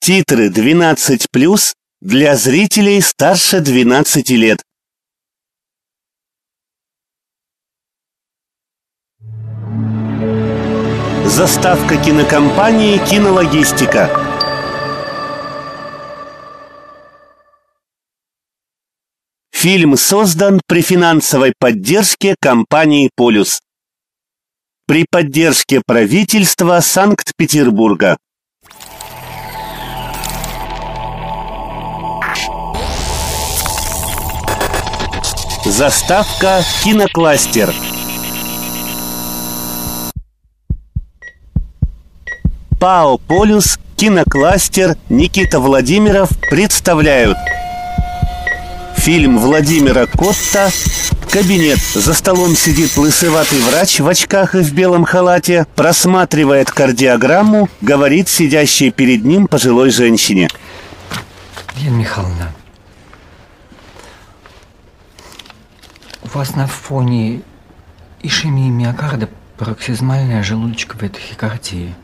Титры 12+, для зрителей старше 12 лет. Заставка кинокомпании «Кинологистика». Фильм создан при финансовой поддержке компании «Полюс». При поддержке правительства Санкт-Петербурга. Заставка «Кинокластер». ПАО «Полюс», «Кинокластер», Никита Владимиров представляют фильм Владимира Котта «Кабинет». За столом сидит лысоватый врач в очках и в белом халате, просматривает кардиограмму, говорит сидящей перед ним пожилой женщине. Елена Михайловна, у вас на фоне ишемии миокарда пароксизмальная желудочковая тахикардия.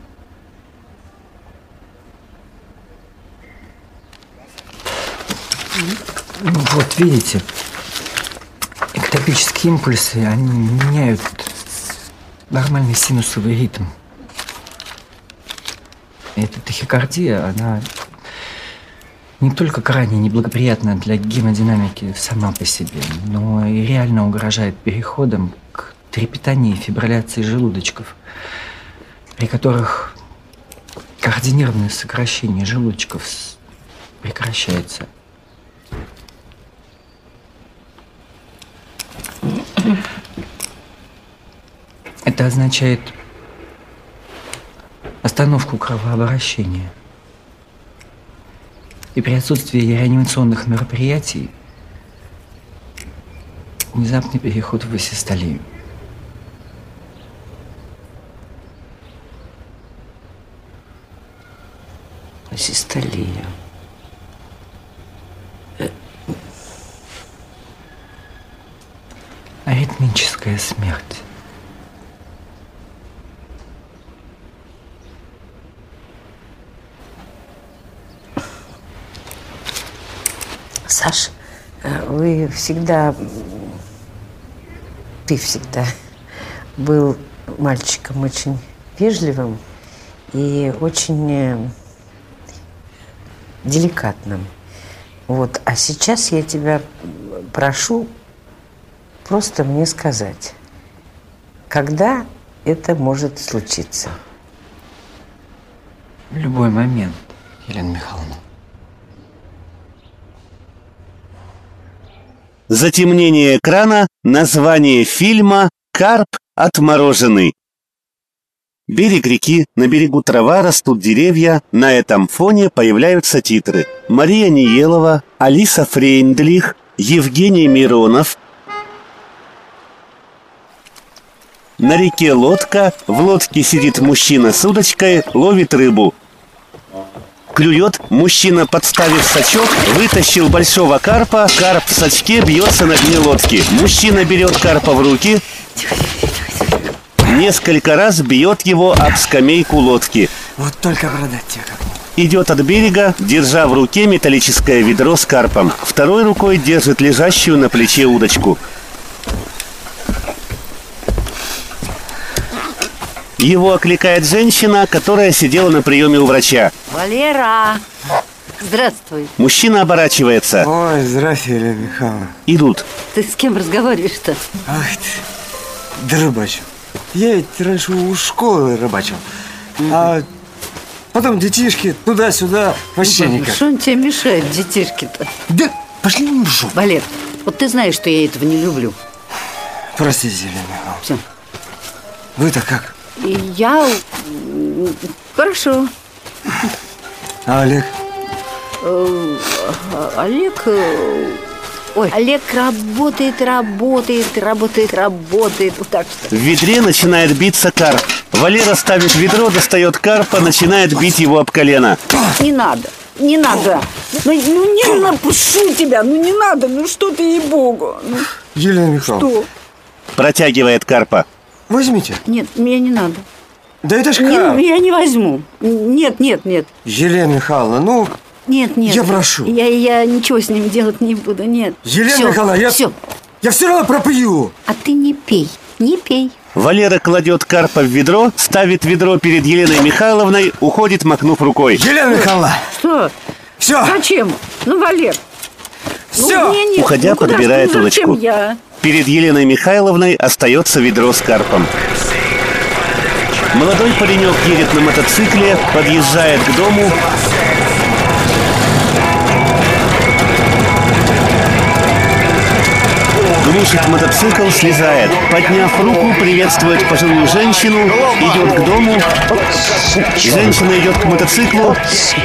Вот видите, эктопические импульсы, они меняют нормальный синусовый ритм. Эта тахикардия, она не только крайне неблагоприятна для гемодинамики сама по себе, но и реально угрожает переходом к трепетанию и фибрилляции желудочков, при которых координированное сокращение желудочков прекращается. Это означает остановку кровообращения. И при отсутствии реанимационных мероприятий внезапный переход в асистолию. Асистолия. Аритмическая смерть. Саш, ты всегда был мальчиком очень вежливым и очень деликатным. Вот, а сейчас я тебя прошу просто мне сказать, когда это может случиться? В любой момент, Елена Михайловна. Затемнение экрана, название фильма «Карп отмороженный». Берег реки, на берегу трава, растут деревья, на этом фоне появляются титры. Мария Ниелова, Алиса Фрейндлих, Евгений Миронов. На реке лодка, в лодке сидит мужчина с удочкой, ловит рыбу. Клюет, мужчина, подставив сачок, вытащил большого карпа, карп в сачке бьется на дне лодки. Мужчина берет карпа в руки, несколько раз бьет его об скамейку лодки. Вот только продать тебя как-нибудь. Идет от берега, держа в руке металлическое ведро с карпом. Второй рукой держит лежащую на плече удочку. Его окликает женщина, которая сидела на приеме у врача. Валера! Здравствуй. Мужчина оборачивается. Ой, здравствуй, Елена Михайловна. Идут. Ты с кем разговариваешь-то? Ах ты, да рыбачу. Я ведь раньше у школы рыбачил. А потом детишки туда-сюда, вообще никак. Что он тебе мешает, детишки-то? Да пошли в жопу. Валер, вот ты знаешь, что я этого не люблю. Простите, Елена Михайловна. Все. Вы-то как? И я... Хорошо. А Олег? Олег... Ой, Олег работает. Вот так что. В ведре начинает биться карп. Валера ставит ведро, достает карпа, начинает бить его об колено. Не надо. Ну не напушу тебя, не надо, что ты, ей-богу. Елена Михайловна. Что? Протягивает карпа. Возьмите. Нет, мне не надо. Да это ж Не, как? я не возьму. Нет. Елена Михайловна, ну... Нет. Я прошу. Я ничего с ним делать не буду, нет. Елена Михайловна, я все равно пропью. А ты не пей. Валера кладет карпа в ведро, ставит ведро перед Еленой Михайловной, уходит, махнув рукой. Елена Михайловна! Что? Все! Зачем? Ну, Валер. Все! Нет. Уходя, куда ж подбирает ты, зачем удочку. я? Перед Еленой Михайловной остается ведро с карпом. Молодой паренек едет на мотоцикле, подъезжает к дому. Глушит мотоцикл, слезает. Подняв руку, приветствует пожилую женщину, идет к дому. Женщина идет к мотоциклу.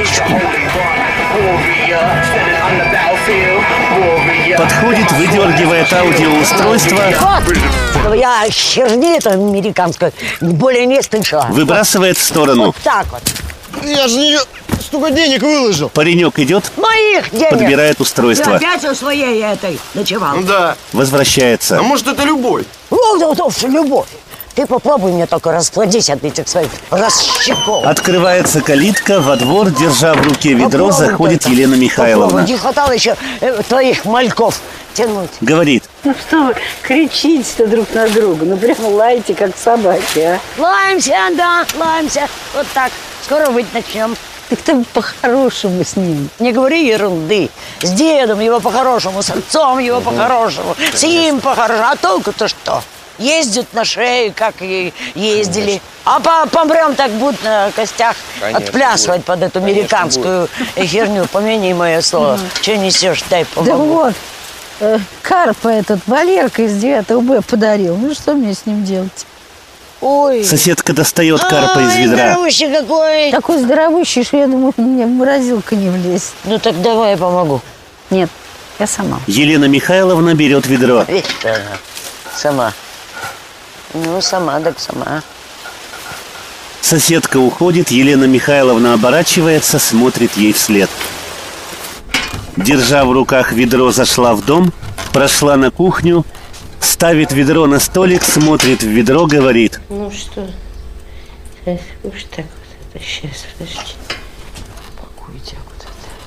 Подходит, выдергивает аудиоустройство. Вот, я херни это американскую более не слышала. Выбрасывает в сторону. Вот так вот. Я же не столько денег выложил. Паренек идет, Моих денег. подбирает Ты устройство. опять у своей этой ночевал. Ну да. Возвращается. А может, это любовь? Любовь. Ты попробуй мне только расплодись от этих своих расщепов. Открывается калитка, во двор, держа в руке ведро, заходит Елена Михайловна. Не хватало еще твоих мальков тянуть. Говорит: Ну что вы кричите-то друг на друга? Ну прямо лаете, как собаки, а? Лаемся, да, лаемся. Вот так. Скоро выть начнем. Так ты по-хорошему с ним. Не говори ерунды. С дедом его по-хорошему, с отцом его по-хорошему, с ним по-хорошему. А толку-то что? Ездят на шею, как и ездили. А помрем, так будут на костях отплясывать под эту американскую херню. Помяни мое слово. Че несешь, дай помогу. Да вот, карпа этот Валерка из 9 Б подарил. Ну что мне с ним делать? Ой. соседка достает карпа из ведра. Здоровущий какой. Такой здоровущий, что я думаю, мне в морозилку не влезет. Ну так давай я помогу. Нет, я сама. Елена Михайловна берет ведро. Видишь, она сама. Ну, сама, так сама. Соседка уходит, Елена Михайловна оборачивается, смотрит ей вслед. Держа в руках ведро, зашла в дом, прошла на кухню, ставит ведро на столик, смотрит в ведро, говорит: Ну что, сейчас уж так вот это, сейчас, подожди. Пакуйте вот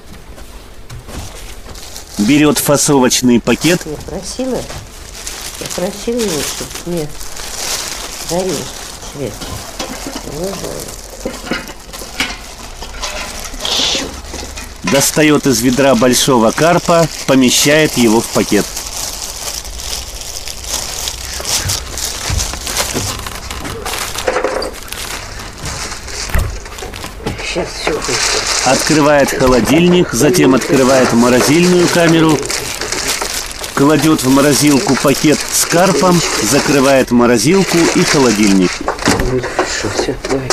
это. берет фасовочный пакет, Я просила его, чтобы мне дарил цвет. достает из ведра большого карпа, помещает его в пакет. Сейчас все будет. Открывает холодильник, затем открывает морозильную камеру, кладет в морозилку пакет с карпом, закрывает морозилку и холодильник. Хорошо, все, давай.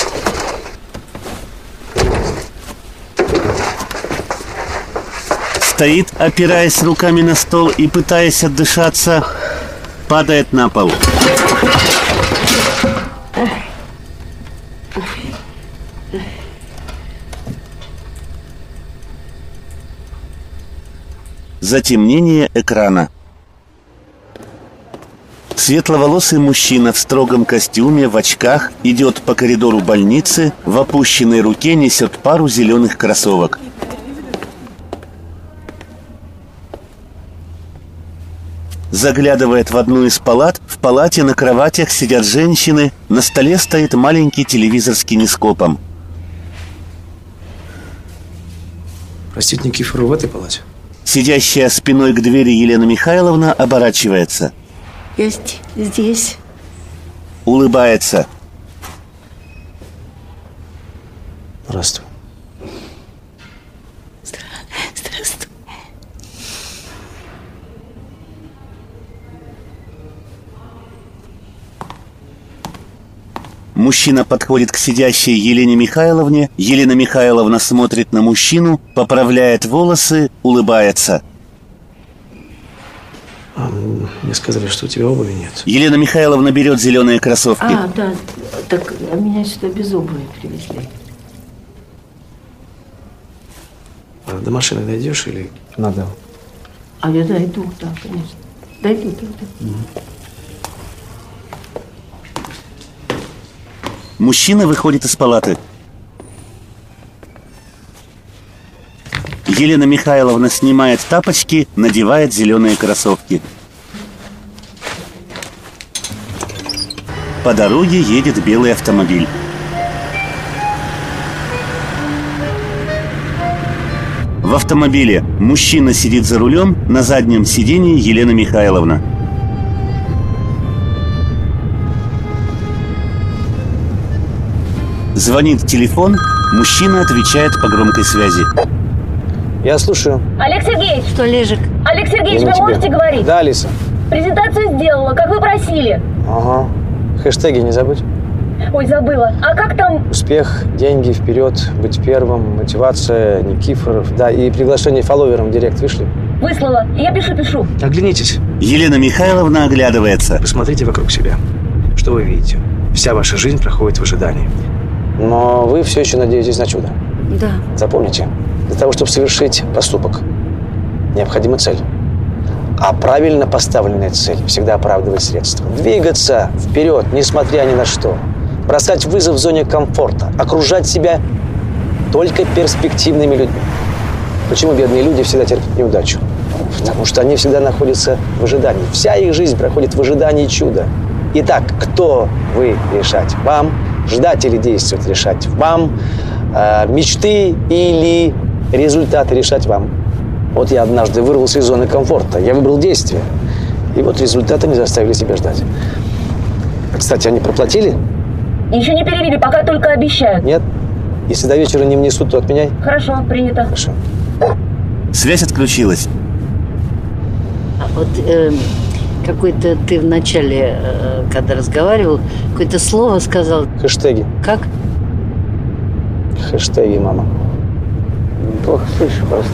Стоит, опираясь руками на стол и пытаясь отдышаться, падает на пол. Затемнение экрана. Светловолосый мужчина в строгом костюме, в очках, идет по коридору больницы, в опущенной руке несет пару зеленых кроссовок. Заглядывает в одну из палат. В палате на кроватях сидят женщины. На столе стоит маленький телевизор с кинескопом. Простите, Никифору в этой палате? Сидящая спиной к двери Елена Михайловна оборачивается. Я здесь. Улыбается. Здравствуй. Здравствуй. Мужчина подходит к сидящей Елене Михайловне. Елена Михайловна смотрит на мужчину, поправляет волосы, улыбается. Мне сказали, что у тебя обуви нет. Елена Михайловна берет зеленые кроссовки. Да, так меня сюда без обуви привезли. До машины дойдешь или надо? А я дойду, да, конечно. Дойду. Мужчина выходит из палаты. Елена Михайловна снимает тапочки, надевает зеленые кроссовки. По дороге едет белый автомобиль. В автомобиле мужчина сидит за рулем, на заднем сидении Елена Михайловна. Звонит телефон, мужчина отвечает по громкой связи. Я слушаю. Олег Сергеевич! Что, Лежик? Олег Сергеевич, вы можете говорить? Да, Алиса. Презентацию сделала, как вы просили. Ага. Хэштеги не забудь. Ой, забыла. А как там? Успех, деньги, вперед, быть первым, мотивация, Никифоров. Да, и приглашение фолловерам в директ вышли. Выслала. Я пишу. Оглянитесь. Елена Михайловна оглядывается. Посмотрите вокруг себя. Что вы видите? Вся ваша жизнь проходит в ожидании. Но вы все еще надеетесь на чудо. Да. Запомните, для того, чтобы совершить поступок, необходима цель. А правильно поставленная цель всегда оправдывает средства. Двигаться вперед, несмотря ни на что. Бросать вызов в зоне комфорта. Окружать себя только перспективными людьми. Почему бедные люди всегда терпят неудачу? Потому что они всегда находятся в ожидании. Вся их жизнь проходит в ожидании чуда. Итак, кто вы решать? Вам. Ждать или действовать решать вам. Мечты или результаты решать вам. Вот я однажды вырвался из зоны комфорта. Я выбрал действие. И вот результаты не заставили себя ждать. Кстати, они проплатили? Еще не перевели, пока только обещают. Нет. Если до вечера не внесут, то отменяй. Хорошо, принято. Хорошо. Связь отключилась. А вот какое-то ты вначале, когда разговаривал, какое-то слово сказал. Хэштеги. Как? Хэштеги, мама. Плохо слышу просто.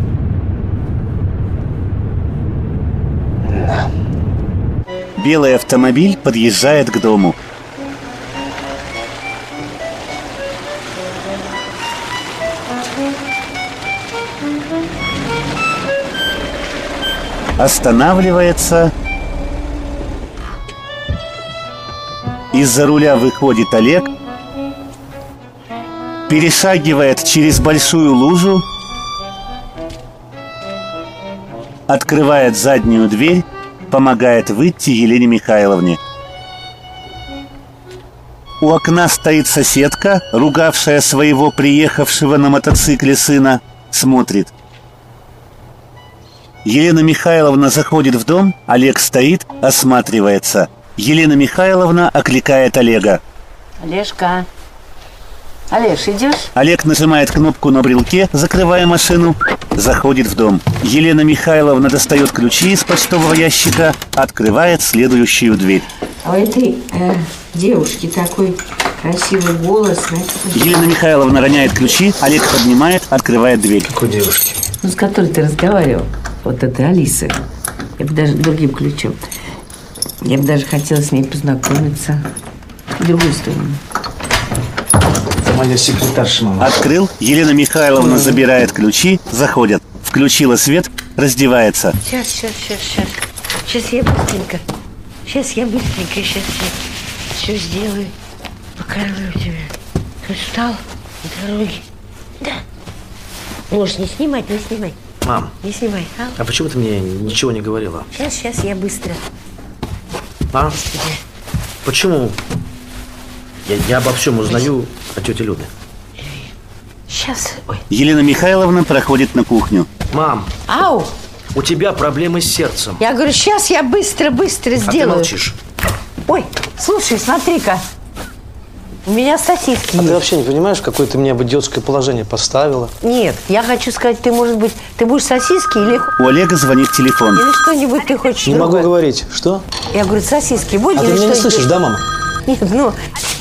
Белый автомобиль подъезжает к дому. Останавливается. Из-за руля выходит Олег, перешагивает через большую лужу, открывает заднюю дверь, помогает выйти Елене Михайловне. У окна стоит соседка, ругавшая своего приехавшего на мотоцикле сына, смотрит. Елена Михайловна заходит в дом, Олег стоит, осматривается. Елена Михайловна окликает Олега. Олежка. Олеж, идешь? Олег нажимает кнопку на брелке, закрывая машину, заходит в дом. Елена Михайловна достает ключи из почтового ящика, открывает следующую дверь. А у этой девушки такой красивый голос. Елена Михайловна роняет ключи, Олег поднимает, открывает дверь. Какой девушки? Ну, с которой ты разговаривал. Вот это Алиса. Я бы даже другим ключом. Я бы даже хотела с ней познакомиться. В другую сторону. Моя секретарша, мама. Открыл, Елена Михайловна забирает ключи, заходят. Включила свет, раздевается. Сейчас я быстренько. Сейчас я все сделаю. Покормлю тебя. Ты устал на дороге? Да. Можешь не снимать. Мам. Не снимай. А почему ты мне ничего не говорила? Сейчас я быстро. А? Господи. Почему? Я обо всем узнаю о тете Люде. Сейчас. Ой. Елена Михайловна проходит на кухню. Мам, Ау! у тебя проблемы с сердцем. Я говорю, сейчас я быстро А ты сделаю. молчишь. Ой, слушай, смотри-ка. У меня сосиски А есть. ты вообще не понимаешь, в какое ты меня в идиотское положение поставила? Нет, я хочу сказать, ты, может быть, ты будешь сосиски или У Олега звонит телефон. что-нибудь ты хочешь Не другое? могу говорить. Что? Я говорю, сосиски будешь А ты или меня не что-нибудь? слышишь, да, мама? Нет, ну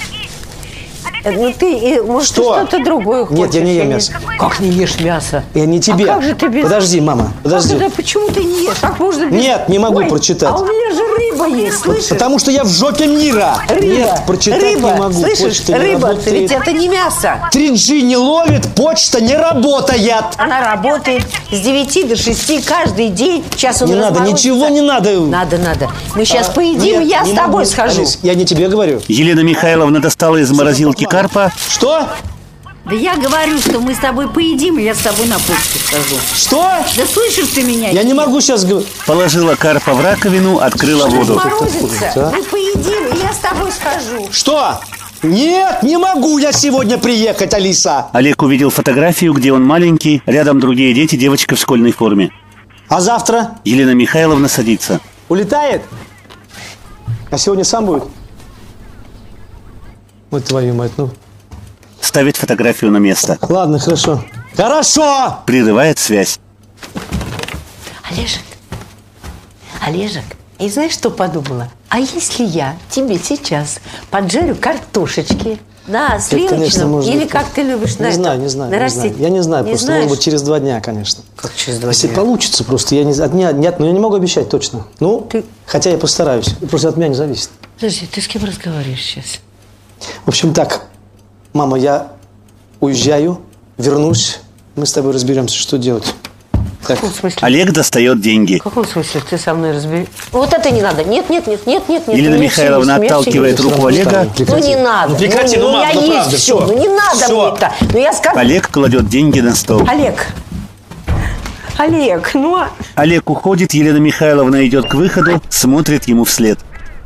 ты, может, Что? ты что-то другое хочешь. Нет, я не ем или- мясо. Как не ешь мясо? Я не тебе. А как же ты без... Подожди, мама, подожди. Как это, почему ты не ешь? Как можно без... Нет, не могу Ой, прочитать. А у меня же рыба рыба есть, слышишь? Потому что я в жопе мира. Рыба. Нет, прочитать Рыба. не могу. Слышишь, Почта не рыба, работает. ведь это не мясо. 3G не ловит, почта не работает. Она работает с 9 до 6 каждый день. Сейчас он Не надо, разморозится. ничего не надо. Надо. Мы сейчас поедим, Нет, и я не с тобой могу. схожу. Алис, я не тебе говорю. Елена Михайловна достала из морозилки карпа. Что? Да я говорю, что мы с тобой поедим, и я с тобой на почту схожу. Что? Да слышишь ты меня? Я не могу сейчас говорить. Положила карпа в раковину, открыла воду. Разморозится. Мы поедим, и я с тобой схожу. Что? Нет, не могу я сегодня приехать, Алиса. Олег увидел фотографию, где он маленький, рядом другие дети, девочка в школьной форме. А завтра? Елена Михайловна садится. Улетает? А сегодня сам будет? Вот твою мать, ну. Ставит фотографию на место. Ладно, хорошо. Хорошо! Прерывает связь. Олежек, и знаешь, что подумала? А если я тебе сейчас поджарю картошечки на сливочном, может или быть. как ты любишь на Не этом? знаю, не знаю. Я не знаю, просто знаешь? может быть через 2 дня, конечно. Как через 2 Если дня? получится, просто я не знаю. Нет, но я не могу обещать точно. Ну, хотя я постараюсь. Просто от меня не зависит. Подожди, ты с кем разговариваешь сейчас? В общем так, мама, я уезжаю, вернусь, мы с тобой разберемся, что делать. В каком смысле? Олег достает деньги. В каком смысле ты со мной разберешь? Вот это не надо. Нет. Елена Ну, Михайловна смерти отталкивает не руку Олега. Ну не надо. Ну, прекрати, ну, ну, мам, я ну, есть правда, все. всё. Ну не надо Всё. мне-то. Ну я скажу. Олег кладет деньги на стол. Олег, ну... Олег уходит, Елена Михайловна идет к выходу, смотрит ему вслед.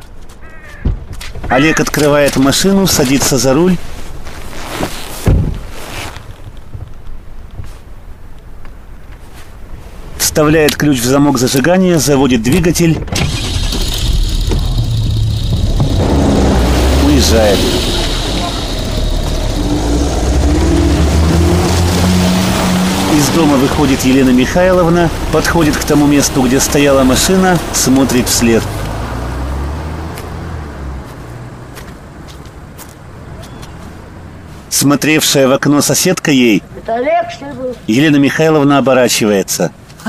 Олег открывает машину, садится за руль. Вставляет ключ в замок зажигания, заводит двигатель. Уезжает. Из дома выходит Елена Михайловна, подходит к тому месту, где стояла машина, смотрит вслед. Смотревшая в окно соседка ей, Это Олег, что ли, был? Елена Михайловна оборачивается.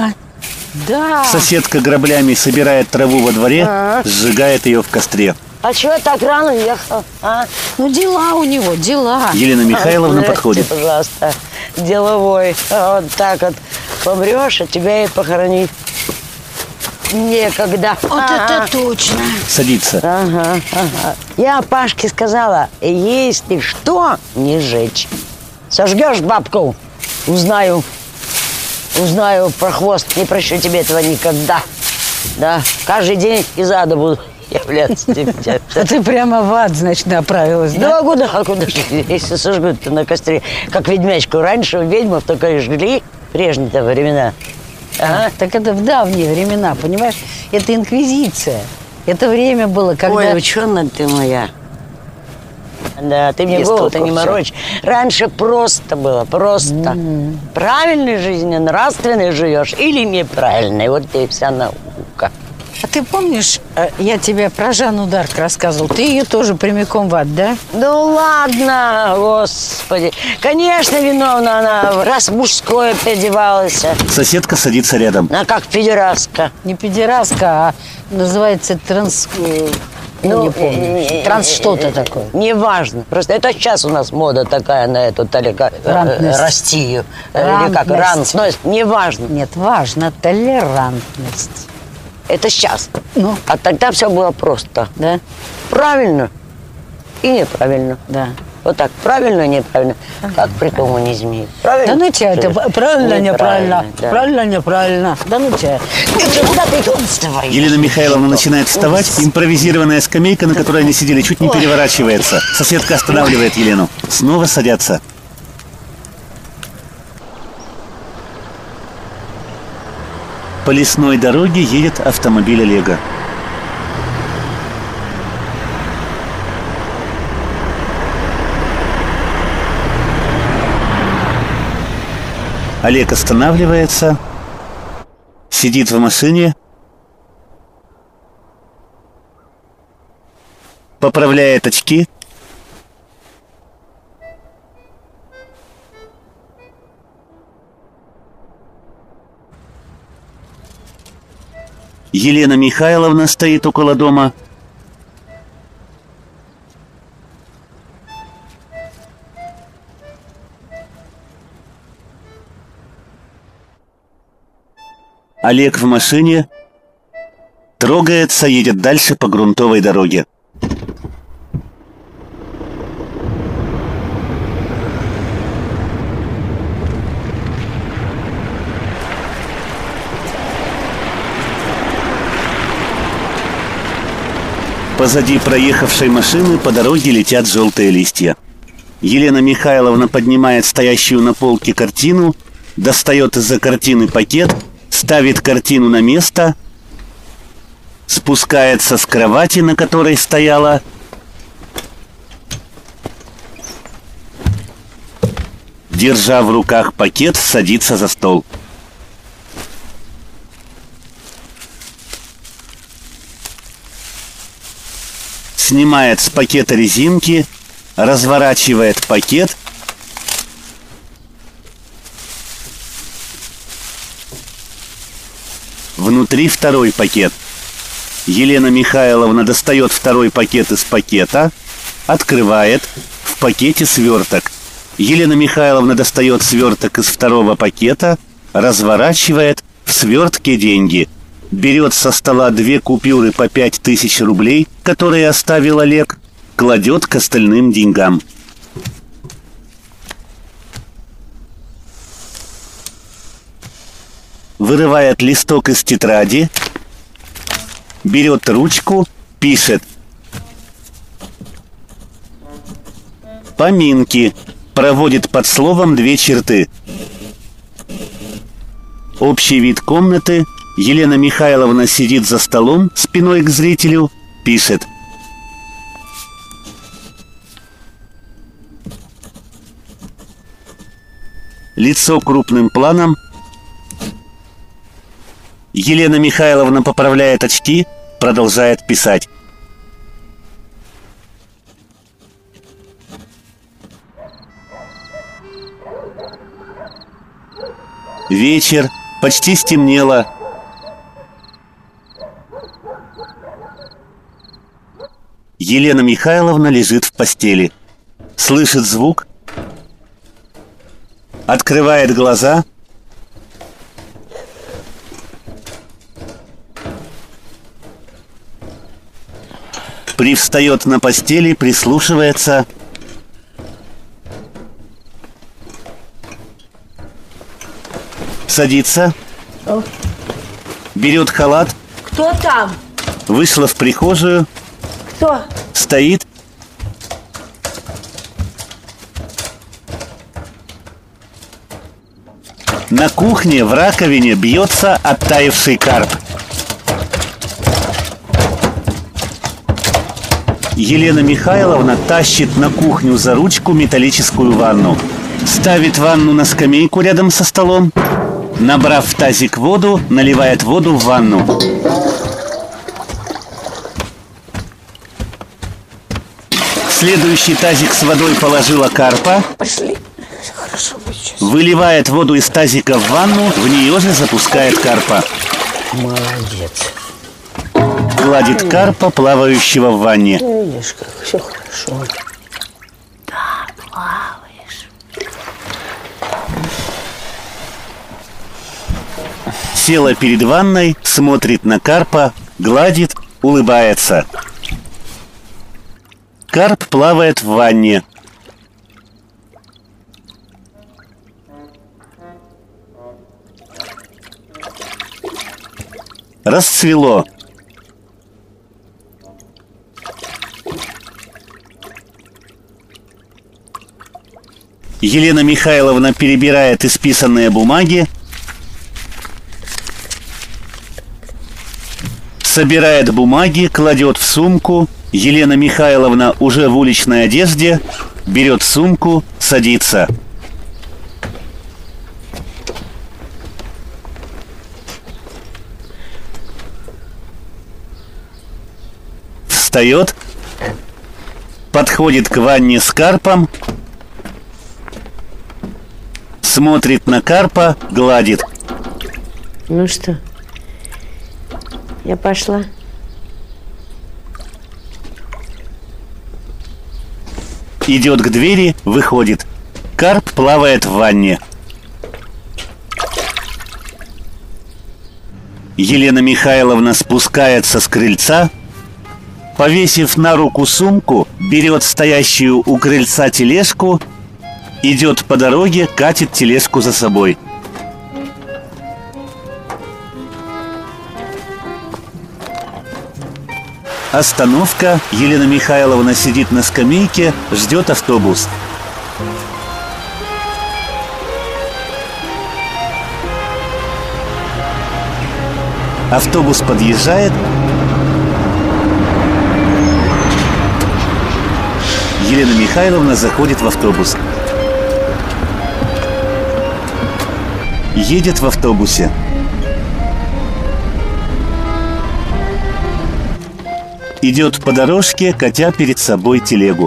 Да. Соседка граблями собирает траву во дворе, сжигает ее в костре. А чего так рано ехал, а? Ну, дела у него, дела. Елена Михайловна Здрасте, подходит. пожалуйста, деловой. Вот так вот помрешь, а тебя и похоронить некогда. Вот это точно. Садится. Ага. Я Пашке сказала, если что, не жечь. Сожгешь бабку, узнаю про хвост, не прощу тебе этого никогда. Да, каждый день из ада буду являться тебе. А ты прямо в ад, значит, направилась, да? 2 года, а куда же, если сожгут-то на костре, как ведьмячку. Раньше ведьмов только и жгли в прежние-то времена. Ага. Так это в давние времена, понимаешь? Это инквизиция. Это время было, когда... Ой, ученая ты моя. Да, ты мне Без голову-то толку не всё. морочь. Раньше просто было, просто. Правильной жизнью, нравственной живешь или неправильной. Вот тебе и вся наука. А ты помнишь, я тебе про Жанну Дарк рассказывал? Ты ее тоже прямиком в ад, да? Ну ладно, господи. Конечно, виновна она, раз в мужское переодевалась. Соседка садится рядом. Она как педераска. Не педераска, а называется транс... не помню. Транс что-то такое. Неважно. Просто это сейчас у нас мода такая на эту Рантность. Растию. Или как Рантность. рант. Но неважно. Нет, важно толерантность. Это сейчас. Ну? А тогда все было просто. Да? Правильно и неправильно. Да. Вот так, правильно и неправильно. Как при коммунизме. Правильно? Да ну тебя, это правильно, неправильно. Да. Правильно, неправильно. Да ну тебя. Куда ты тут вставай? Елена Михайловна начинает вставать. Импровизированная скамейка, на которой они сидели, чуть не переворачивается. Соседка останавливает Елену. Снова садятся. По лесной дороге едет автомобиль Олега. Олег останавливается, сидит в машине, поправляет очки. Елена Михайловна стоит около дома. Олег в машине. Трогается, едет дальше по грунтовой дороге. Позади проехавшей машины по дороге летят желтые листья. Елена Михайловна поднимает стоящую на полке картину, достает из-за картины пакет, ставит картину на место, спускается с кровати, на которой стояла, держа в руках пакет, садится за стол. Снимает с пакета резинки, разворачивает пакет, внутри второй пакет. Елена Михайловна достает второй пакет из пакета, открывает, в пакете сверток. Елена Михайловна достает сверток из второго пакета, разворачивает, в свертке деньги. Берет со стола 2 купюры по 5000 рублей, которые оставил Олег, кладет к остальным деньгам. Вырывает листок из тетради, берет ручку, пишет: «Поминки», проводит под словом 2 черты. Общий вид комнаты. Елена Михайловна сидит за столом, спиной к зрителю, пишет. Лицо крупным планом. Елена Михайловна поправляет очки, продолжает писать. Вечер, почти стемнело. Елена Михайловна лежит в постели. Слышит звук. Открывает глаза. Привстает на постели, прислушивается. Садится. Берет халат. Кто там? Вышла в прихожую. Кто? Стоит. На кухне в раковине бьется оттаивший карп. Елена Михайловна тащит на кухню за ручку металлическую ванну. Ставит ванну на скамейку рядом со столом. Набрав в тазик воду, наливает воду в ванну. Следующий тазик с водой положила карпа. Пошли. Хорошо будет сейчас. Выливает воду из тазика в ванну, в нее же запускает карпа. Молодец. Гладит карпа, плавающего в ванне. Видишь, как все хорошо. Да, плаваешь. Села перед ванной, смотрит на карпа, гладит, улыбается. Карп плавает в ванне. Расцвело. Елена Михайловна перебирает исписанные бумаги, собирает бумаги, кладет в сумку. Елена Михайловна уже в уличной одежде, берет сумку, садится. Встает, подходит к ванне с карпом, смотрит на карпа, гладит. Ну что? Я пошла. Идет к двери, выходит. Карп плавает в ванне. Елена Михайловна спускается с крыльца, повесив на руку сумку, берет стоящую у крыльца тележку, идет по дороге, катит тележку за собой. Остановка. Елена Михайловна сидит на скамейке, ждет автобус. Автобус подъезжает. Елена Михайловна заходит в автобус. Едет в автобусе. Идет по дорожке, катя перед собой телегу.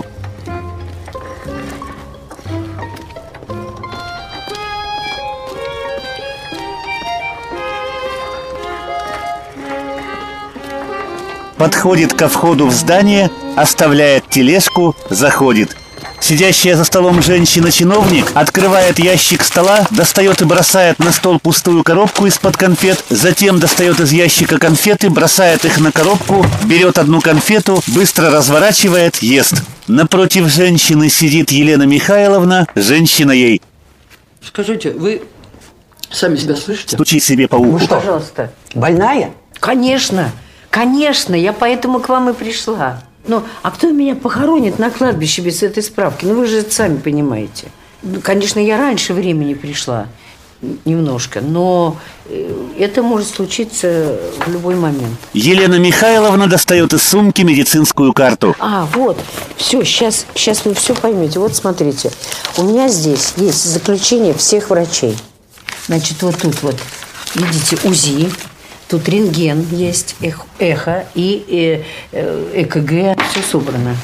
Подходит ко входу в здание, оставляет тележку, заходит. Сидящая за столом женщина-чиновник открывает ящик стола, достает и бросает на стол пустую коробку из-под конфет, затем достает из ящика конфеты, бросает их на коробку, берет одну конфету, быстро разворачивает, ест. Напротив женщины сидит Елена Михайловна, женщина ей: скажите, вы сами себя слышите? Стучи себе по уху. Пожалуйста. Больная? Конечно, конечно, я поэтому к вам и пришла. Ну, а кто меня похоронит на кладбище без этой справки? Ну, вы же это сами понимаете. Ну, конечно, я раньше времени пришла, немножко, но это может случиться в любой момент. Елена Михайловна достает из сумки медицинскую карту. А, вот, все, сейчас вы все поймете. Вот, смотрите, у меня здесь есть заключение всех врачей. Значит, вот тут вот, видите, УЗИ. Тут рентген есть, эхо и ЭКГ. Все собрано.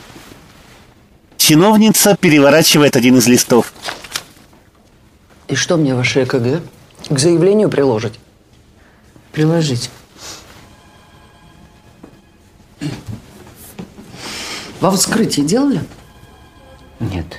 Чиновница переворачивает один из листов. И что мне ваше ЭКГ? К заявлению приложить? Приложить. Во вскрытии делали? Нет.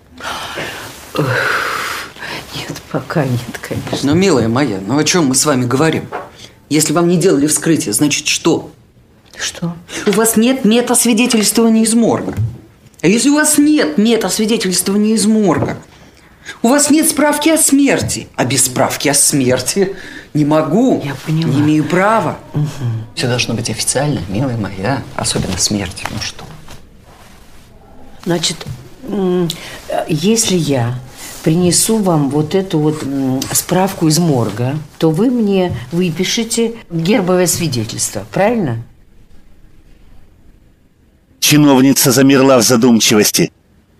Нет, пока нет, конечно. Ну, милая моя, ну о чем мы с вами говорим? Если вам не делали вскрытие, значит что? Что? У вас нет метасвидетельствования из морга. А если у вас нет метасвидетельствования из морга, у вас нет справки о смерти. А без справки о смерти не могу. Я поняла. Не имею права. Угу. Все должно быть официально, милая моя. Особенно смерть. Ну что? Значит, если я принесу вам вот эту вот справку из морга, то вы мне выпишете гербовое свидетельство, правильно? Чиновница замерла в задумчивости.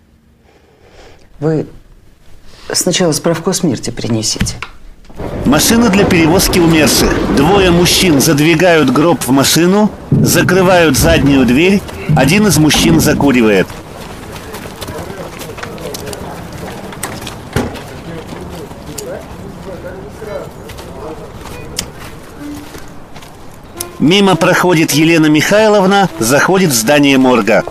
Вы сначала справку о смерти принесите. Машина для перевозки умерших. Двое мужчин задвигают гроб в машину, закрывают заднюю дверь. Один из мужчин закуривает. Мимо проходит Елена Михайловна, заходит в здание морга.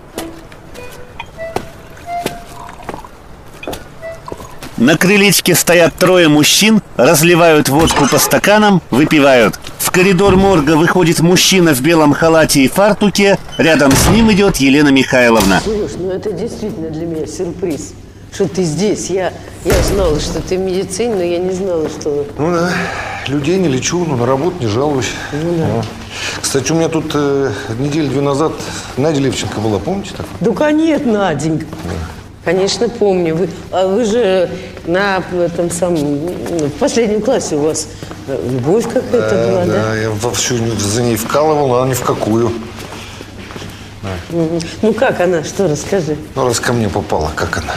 На крылечке стоят трое мужчин, разливают водку по стаканам, выпивают. В коридор морга выходит мужчина в белом халате и фартуке. Рядом с ним идет Елена Михайловна. Слушай, ну это действительно для меня сюрприз, что ты здесь. Я знала, что ты в медицине, но я не знала, что... Ну да, людей не лечу, но на работу не жалуюсь. Ну да. Кстати, у меня тут недели-две назад Надя Левченко была, помните так? Да, конечно, Наденька. Да. Конечно, помню. Вы же на этом самом, в последнем классе у вас любовь какая-то была, да? Да, я вовсю за ней вкалывал, а она ни в какую. Да. Ну как она? Что, расскажи. Ну, раз ко мне попала, как она?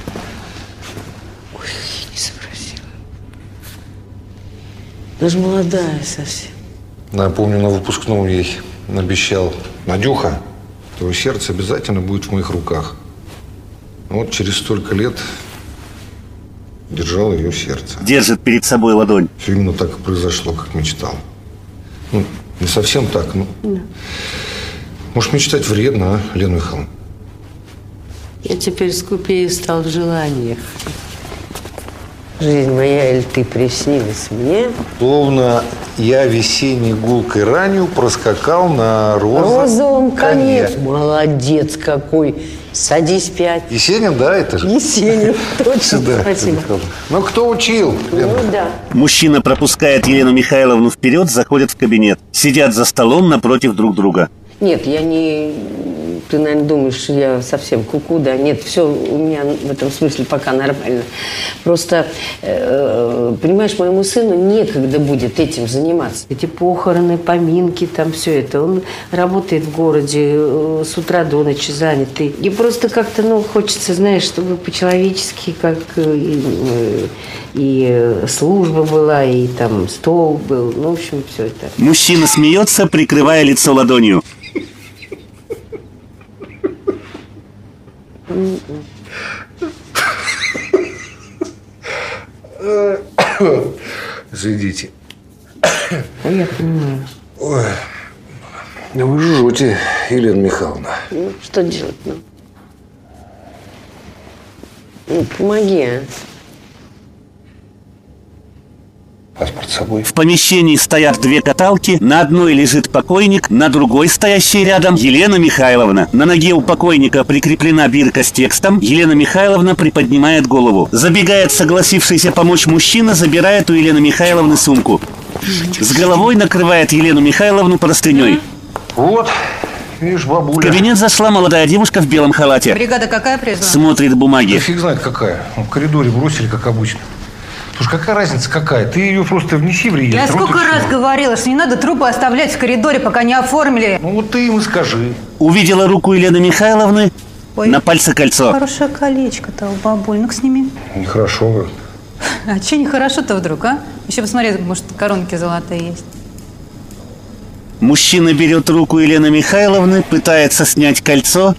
Ой, я не спросила. Она же молодая совсем. Да, я помню, на выпускном ей обещал: Надюха, твое сердце обязательно будет в моих руках. Вот через столько лет держал ее сердце. Держит перед собой ладонь. Все именно так и произошло, как мечтал. Ну, Не совсем так, ну. Да. Может, мечтать вредно, а, Лена Михайловна? Я теперь скупее стал в желаниях. Жизнь моя, или ты приснилась мне? Словно я весенней гулкой ранью проскакал на розовом коне. Молодец какой. Садись 5. Есенин, да, это же? Есенин, точно. Да, Спасибо. ну, кто учил? Ну, да. Мужчина пропускает Елену Михайловну вперед, заходит в кабинет. Сидят за столом напротив друг друга. Нет, я не... Ты, наверное, думаешь, что я совсем куку, да? Нет, все у меня в этом смысле пока нормально. Просто, понимаешь, моему сыну некогда будет этим заниматься. Эти похороны, поминки, там все это. Он работает в городе с утра до ночи занятый. И просто как-то, ну, хочется, знаешь, чтобы по-человечески, как и служба была, и там стол был. Ну, в общем, все это. Мужчина смеется, прикрывая лицо ладонью. Зайдите. Я понимаю. Ой, да вы жжете, Елена Михайловна. Ну, что делать, ну? Ну, помоги, а. Паспорт с собой. В помещении стоят две каталки. На одной лежит покойник, на другой, стоящей рядом, Елена Михайловна. На ноге у покойника прикреплена бирка с текстом. Елена Михайловна приподнимает голову. Забегает согласившийся помочь мужчина, забирает у Елены Михайловны сумку. С головой накрывает Елену Михайловну простыней. Вот, видишь, В бабуля. кабинет зашла молодая девушка в белом халате. Бригада какая призвана? Смотрит бумаги. Да фиг знает какая. В коридоре бросили, как обычно. Слушай, какая разница какая? Ты ее просто внеси в реестр. Я сколько раз говорила, что не надо трупы оставлять в коридоре, пока не оформили. Ну вот ты им и скажи. Увидела руку Елены Михайловны. Ой. На пальце кольцо. Хорошее колечко-то у бабуль. Ну-ка сними. Нехорошо. А че нехорошо-то вдруг, а? Еще посмотри, может, коронки золотые есть. Мужчина берет руку Елены Михайловны, пытается снять кольцо.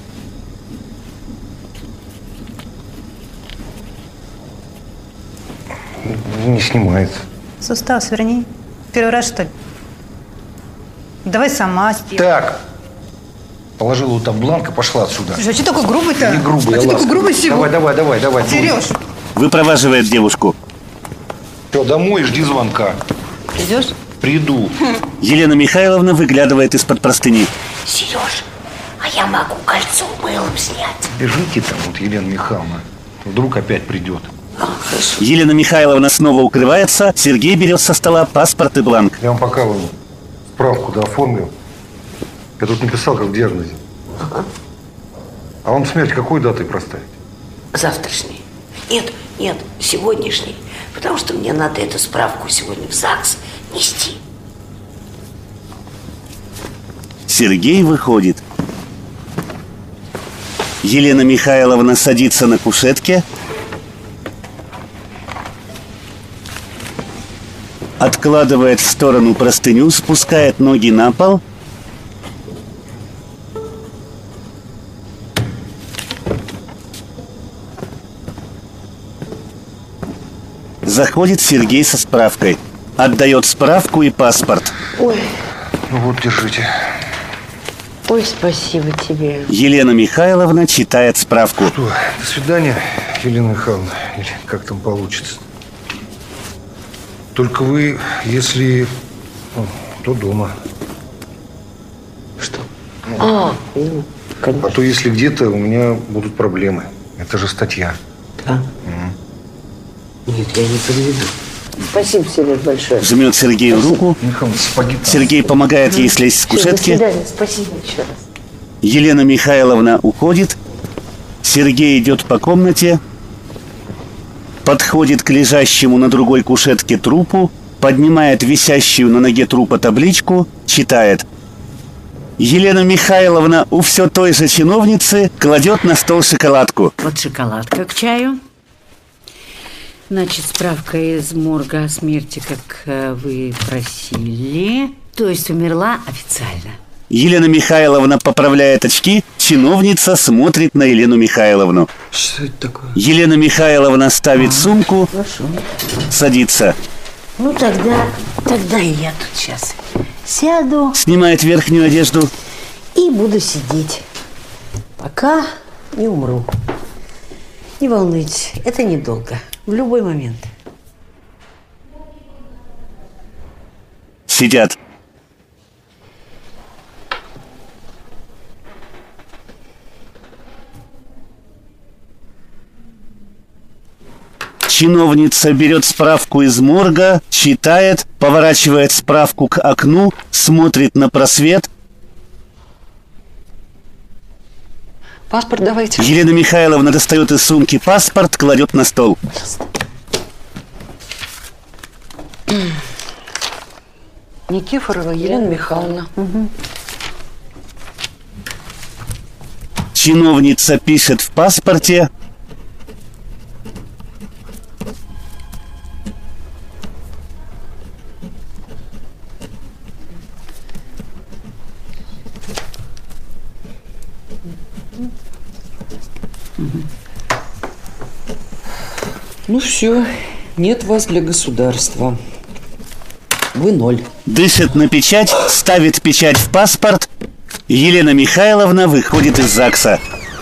Не снимается. Сустав сверни. Первый раз, что ли? Давай сама сделай. Так. Положила вот там бланк и пошла отсюда. Слушай, а что такой грубый-то? Не грубый, а я что такой ласковый. грубый сегодня? Давай. Сереж, Выпроваживает девушку. Все, домой, жди звонка. идешь? Приду. Елена Михайловна выглядывает из-под простыни. Сереж, а я могу кольцо мылом снять. Держите там, вот, Елена Михайловна. Вдруг опять придет. Елена Михайловна снова укрывается. Сергей берет со стола паспорт и бланк. Я вам пока вот справку дооформлю. Я тут написал, как в диагнозе. А вам смерть какой датой проставить? Завтрашний. Нет, сегодняшний. Потому что мне надо эту справку сегодня в ЗАГС нести. Сергей выходит. Елена Михайловна садится на кушетке. Откладывает в сторону простыню, спускает ноги на пол. Заходит Сергей со справкой. Отдает справку и паспорт. Ой, Ну вот, держите. ой, спасибо тебе. Елена Михайловна читает справку. Что, до свидания, Елена Михайловна. Или как там получится. Только вы, если... то дома. Что? Ну, конечно. А то если где-то у меня будут проблемы. Это же статья. Да. Нет, я не подведу. Спасибо, Сереж, большое. Жмет Сергею руку. Михайловна, сапоги там. Сергей помогает ей слезть с Всё, до кушетки. свидания, спасибо еще раз. Елена Михайловна уходит. Сергей идет по комнате. Подходит к лежащему на другой кушетке трупу. Поднимает висящую на ноге трупа табличку. Читает. Елена Михайловна у все той же чиновницы кладет на стол шоколадку. Вот шоколадка к чаю. Значит, справка из морга о смерти, как вы просили. То есть умерла официально. Елена Михайловна поправляет очки. Чиновница смотрит на Елену Михайловну. Что это такое? Елена Михайловна ставит сумку. Хорошо. Садится. Ну, тогда и я тут сейчас сяду Снимает верхнюю одежду. и буду сидеть, пока не умру. Не волнуйтесь, это недолго. В любой момент. Сидят. Чиновница берет справку из морга, читает, поворачивает справку к окну, смотрит на просвет. Паспорт давайте. Елена Михайловна достает из сумки паспорт, кладет на стол. Никифорова Елена Михайловна. Угу. Чиновница пишет в паспорте. Ну все, нет вас для государства. Вы 0. Дышит на печать, ставит печать в паспорт. Елена Михайловна выходит из ЗАГСа.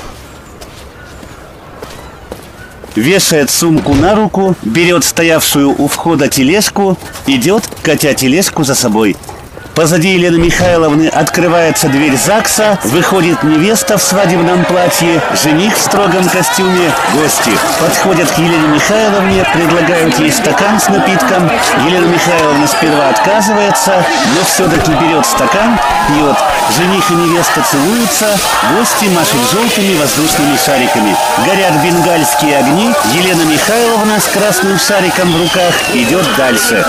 Вешает сумку на руку, берет стоявшую у входа тележку, идет, катя тележку за собой. Позади Елены Михайловны открывается дверь ЗАГСа, выходит невеста в свадебном платье, жених в строгом костюме, гости. Подходят к Елене Михайловне, предлагают ей стакан с напитком. Елена Михайловна сперва отказывается, но все-таки берет стакан, пьет. Жених и невеста целуются, гости машут желтыми воздушными шариками. Горят бенгальские огни, Елена Михайловна с красным шариком в руках идет дальше.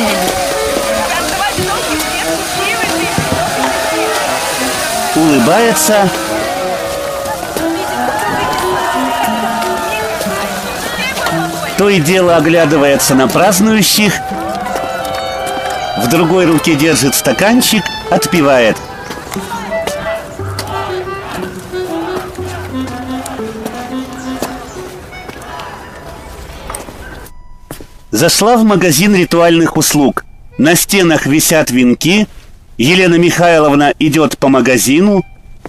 Улыбается. То и дело оглядывается на празднующих. В другой руке держит стаканчик, отпивает. Зашла в магазин ритуальных услуг. На стенах висят венки. Елена Михайловна идет по магазину.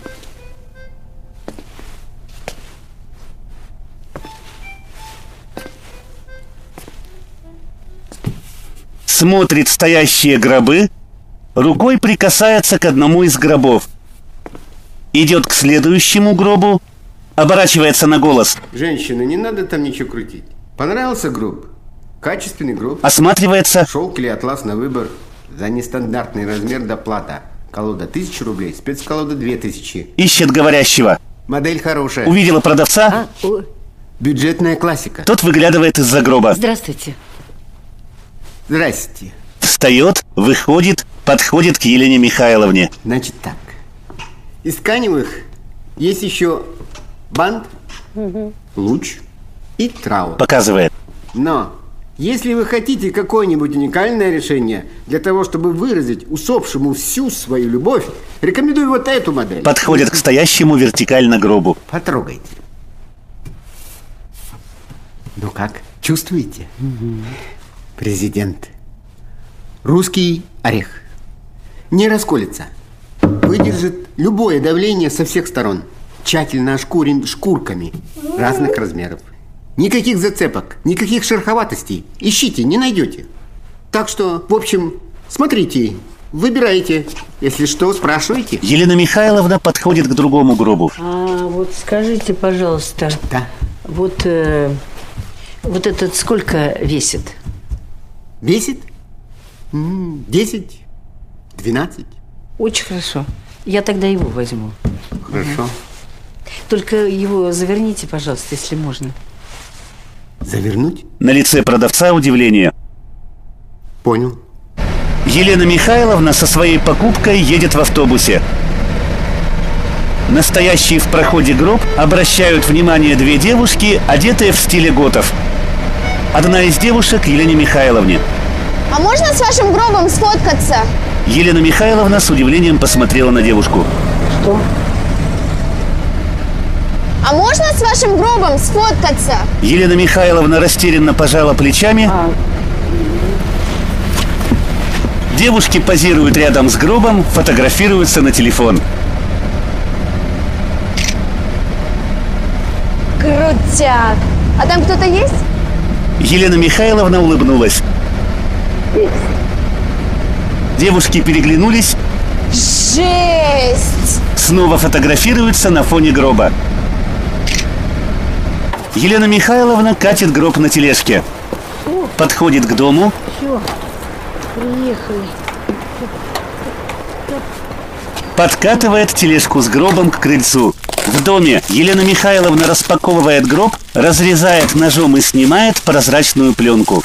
Смотрит стоящие гробы. Рукой прикасается к одному из гробов. Идет к следующему гробу. Оборачивается на голос. Женщина, не надо там ничего крутить. Понравился гроб? Качественный гроб. Осматривается. Шелк или атлас на выбор. За нестандартный размер доплата. Колода 1000 рублей, спецколода 2000. Ищет говорящего. Модель хорошая. Увидела продавца. Бюджетная классика. Тот выглядывает из-за гроба. Здравствуйте. Здрасте. Встает, выходит, подходит к Елене Михайловне. Значит так. Из тканевых есть еще бант, луч и траур. Показывает. Но если вы хотите какое-нибудь уникальное решение для того, чтобы выразить усопшему всю свою любовь, рекомендую вот эту модель. Подходит к стоящему вертикально гробу. Потрогайте. Ну как, чувствуете? Президент. Русский орех. Не расколется. Выдержит любое давление со всех сторон. Тщательно ошкурен шкурками разных размеров. Никаких зацепок, никаких шероховатостей. Ищите, не найдете. Так что, в общем, смотрите, выбирайте. Если что, спрашивайте. Елена Михайловна подходит к другому гробу. Вот скажите, пожалуйста. Да. Вот этот сколько весит? Весит? 10, 12. Очень хорошо. Я тогда его возьму. Хорошо. Только его заверните, пожалуйста, если можно. Завернуть? На лице продавца удивление. Понял. Елена Михайловна со своей покупкой едет в автобусе. Настоящий в проходе гроб обращают внимание две девушки, одетые в стиле готов. Одна из девушек Елене Михайловне. А можно с вашим гробом сфоткаться? Елена Михайловна с удивлением посмотрела на девушку. Что? А можно с вашим гробом сфоткаться? Елена Михайловна растерянно пожала плечами. Девушки позируют рядом с гробом, фотографируются на телефон. Крутяк. А там кто-то есть? Елена Михайловна улыбнулась. Девушки переглянулись. Жесть! Снова фотографируются на фоне гроба. Елена Михайловна катит гроб на тележке. Подходит к дому. Все, приехали. Подкатывает тележку с гробом к крыльцу. В доме Елена Михайловна распаковывает гроб, разрезает ножом и снимает прозрачную пленку.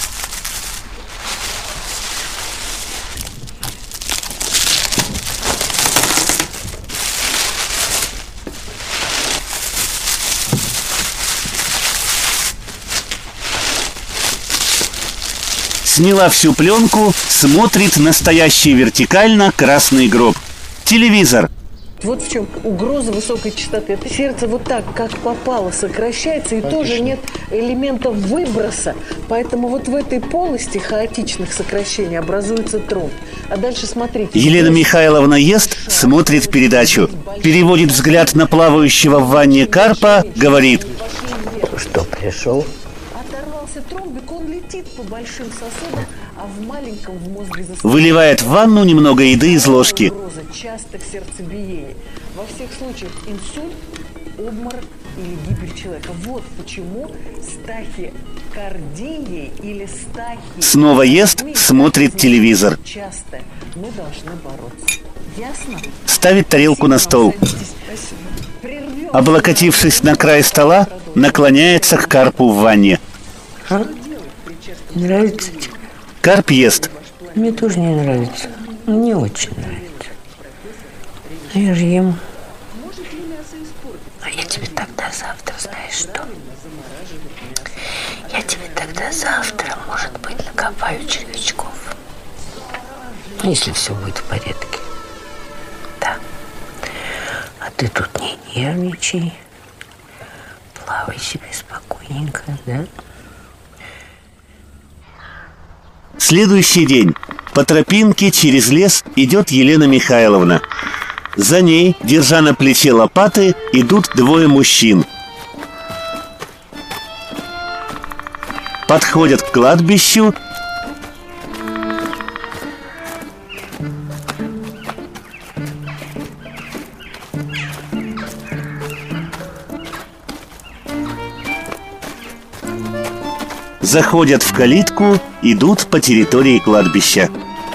Сняла всю пленку, смотрит настоящий вертикально красный гроб. Телевизор. Вот в чем угроза высокой частоты. Это сердце вот так, как попало, сокращается, и тоже нет элементов выброса. Поэтому вот в этой полости хаотичных сокращений образуется тромб. А дальше смотрите. Елена Михайловна ест, смотрит передачу. Переводит взгляд на плавающего в ванне карпа, говорит: что пришел? Оторвался тромбик, он летит по большим сосудам, а в маленьком в мозге выливает в ванну немного еды из ложки. Частых сердцебиений. Во всех случаях инсульт, обморок или гибель человека. Вот почему с тахикардией или стахи... Снова ест, смотрит телевизор. Часто мы должны бороться. Ясно? Ставит тарелку на стол. Облокотившись на край стола, наклоняется к карпу в ванне. А? Нравится тебе? Карп ест. Мне тоже не нравится. Не очень нравится. Но я же ем. А я тебе тогда завтра, знаешь что? Я тебе тогда завтра, может быть, накопаю червячков. Если все будет в порядке. Да. А ты тут не нервничай. Плавай себе спокойненько, да? Следующий день. По тропинке через лес идет Елена Михайловна. За ней, держа на плече лопаты, идут двое мужчин. Подходят к кладбищу. Заходят в калитку, идут по территории кладбища.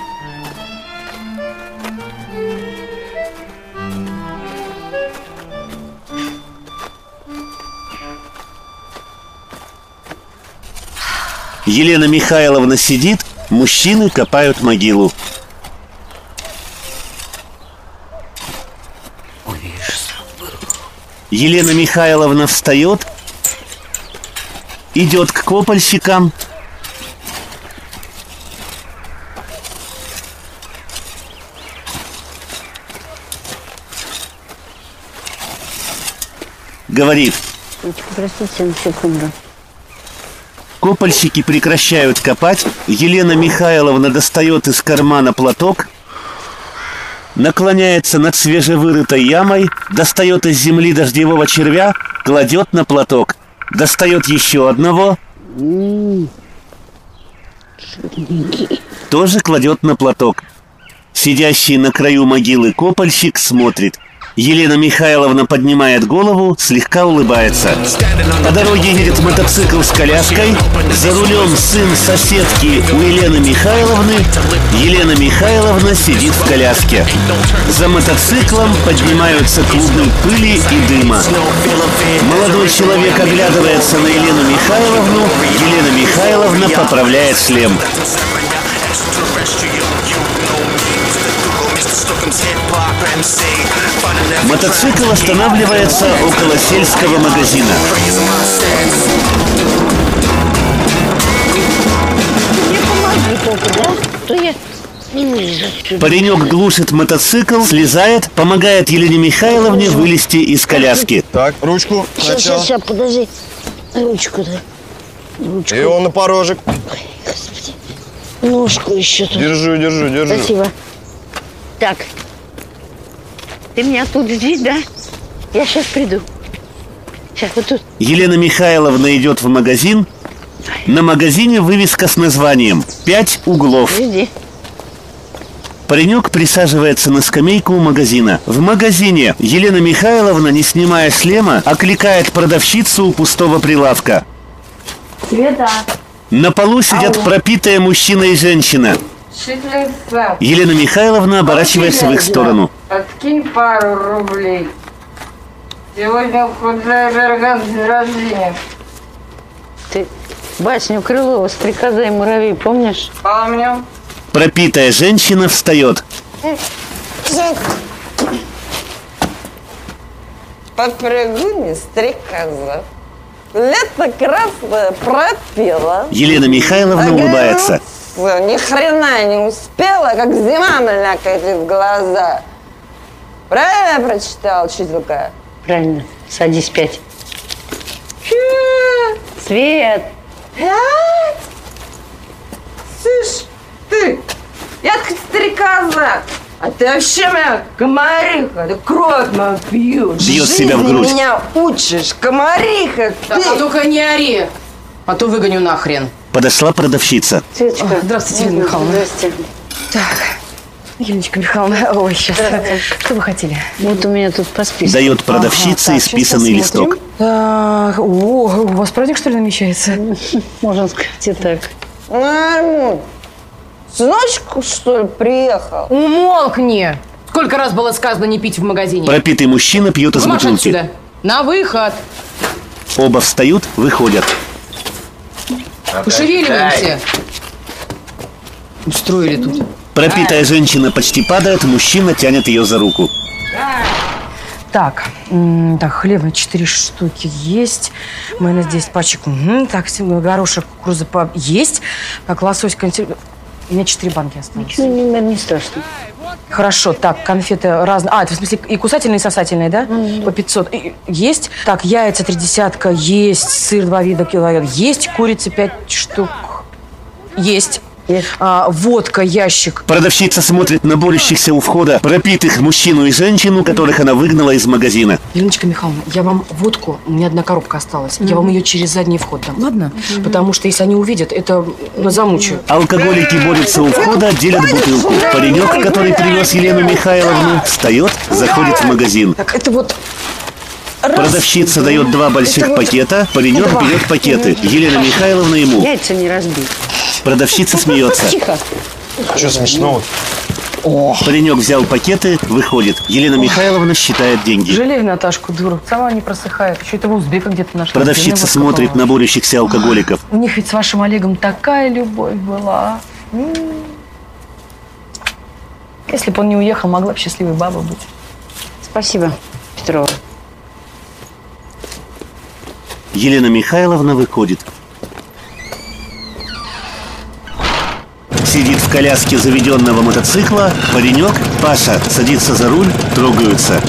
Елена Михайловна сидит, мужчины копают могилу. Елена Михайловна встает, идет к копальщикам. Говорит: Простите, на секунду. Копальщики прекращают копать. Елена Михайловна достает из кармана платок, наклоняется над свежевырытой ямой, достает из земли дождевого червя, кладет на платок, достает еще одного, тоже кладет на платок. Сидящий на краю могилы копальщик смотрит. Елена Михайловна поднимает голову, слегка улыбается. По дороге едет мотоцикл с коляской. За рулем сын соседки у Елены Михайловны. Елена Михайловна сидит в коляске. За мотоциклом поднимаются клубы пыли и дыма. Молодой человек оглядывается на Елену Михайловну. Елена Михайловна поправляет шлем. Мотоцикл останавливается около сельского магазина. Паренек глушит мотоцикл, слезает, помогает Елене Михайловне вылезти из коляски. Так, ручку. Сейчас, подожди. Ручку дай. Ручку. И он на порожек. Ну, ложку еще тут. Держу. Спасибо. Так. Ты меня тут жди, да? Я сейчас приду. Сейчас, вот тут. Елена Михайловна идет в магазин. На магазине вывеска с названием «5 углов». Жди. Паренек присаживается на скамейку у магазина. В магазине Елена Михайловна, не снимая шлема, окликает продавщицу у пустого прилавка. Света. На полу сидят пропитые мужчина и женщина. Елена Михайловна оборачивается в их сторону. Откинь пару рублей. Сегодня у Кудрявого день рождения. Ты басню Крылова «Стрекоза и муравей» помнишь? Помню. Пропитая женщина встает. Попрыгуни стрекоза. Лето красное пропела. Елена Михайловна улыбается. Ни хрена не успела, как зима млякает в глаза. Правильно я прочитала, учителька? Правильно. Садись 5. Свет! 5? Слышь, ты, я как стрекоза, а ты вообще моя комариха, ты кровь мою пьешь. Бьет себя в грудь. Меня учишь, комариха, ты. Так, а ну-ка не ори, а то выгоню нахрен. Подошла продавщица. Светочка. Здравствуйте, Елена Михайловна. Здравствуйте. Так, Еленочка Михайловна, ой, сейчас. Что вы хотели? Вот у меня тут по списку. Дает продавщице исписанный листок. Так, у вас праздник, что ли, намечается? Можно сказать и так. Сыночку, что ли, приехал? Умолкни! Сколько раз было сказано не пить в магазине? Пропитый мужчина пьет из Марш бутылки. отсюда! На выход! Оба встают, выходят. Пошевеливаемся! Устроили тут. Пропитая женщина почти падает, мужчина тянет ее за руку. Так, хлеба 4 штуки есть. Майонез 10 пачек. Так, горошек, кукуруза есть. Так, лосось, консерв... У меня 4 банки осталось. Не страшно. Хорошо, так, конфеты разные. Это в смысле и кусательные, и сосательные, да? По 500. Есть. Так, яйца 3 десятка есть. Сыр 2 вида килограмм. Есть. Курица 5 штук. Есть. Водка, ящик. Продавщица смотрит на борющихся у входа пропитых мужчину и женщину, которых она выгнала из магазина. Еленочка Михайловна, я вам водку, у меня одна коробка осталась. Я вам ее через задний вход дам, ладно? Потому что если они увидят, это замучаю. Алкоголики борются у входа, делят бутылку. Паренек, который привез Елену Михайловну, встает, заходит в магазин. Так, это вот... Продавщица дает 2 больших пакета, паренек берет пакеты. Елена Михайловна ему. Яйца не разбей. Продавщица смеется. Тихо. Что смешного? Паренек взял пакеты, выходит. Елена Михайловна считает деньги. Жалею Наташку, дуру. Сама не просыхает. Еще этого узбека где-то нашла. Продавщица смотрит на борющихся алкоголиков. У них ведь с вашим Олегом такая любовь была. Если бы он не уехал, могла бы счастливой бабой быть. Спасибо, Петрова. Елена Михайловна выходит. Сидит в коляске заведенного мотоцикла. Паренек, Паша, садится за руль, трогаются.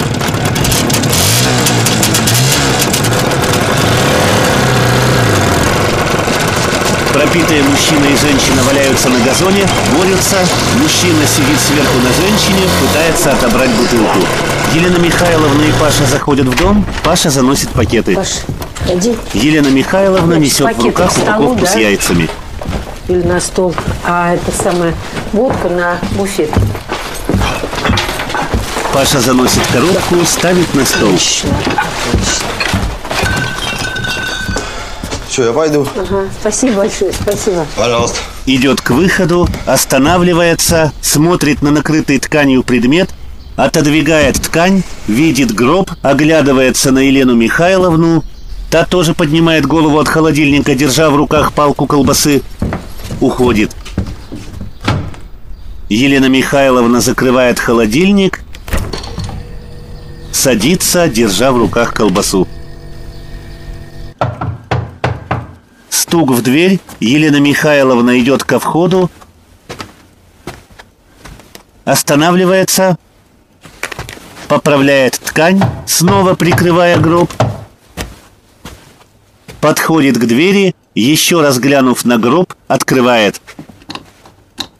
Пропитые мужчина и женщина валяются на газоне, борются. Мужчина сидит сверху на женщине, пытается отобрать бутылку. Елена Михайловна и Паша заходят в дом. Паша заносит пакеты. Паш, иди. Елена Михайловна несет в руках упаковку с яйцами. Или на стол. А это самое, водку на буфет. Паша заносит коробку, ставит на стол. Все, я пойду. Ага, спасибо большое, спасибо. Пожалуйста. Идет к выходу, останавливается, смотрит на накрытый тканью предмет, отодвигает ткань, видит гроб, оглядывается на Елену Михайловну. Та тоже поднимает голову от холодильника, держа в руках палку колбасы. Уходит. Елена Михайловна закрывает холодильник, садится, держа в руках колбасу. Стук в дверь. Елена Михайловна идет ко входу, останавливается, поправляет ткань, снова прикрывая гроб, подходит к двери, еще раз глянув на гроб, открывает.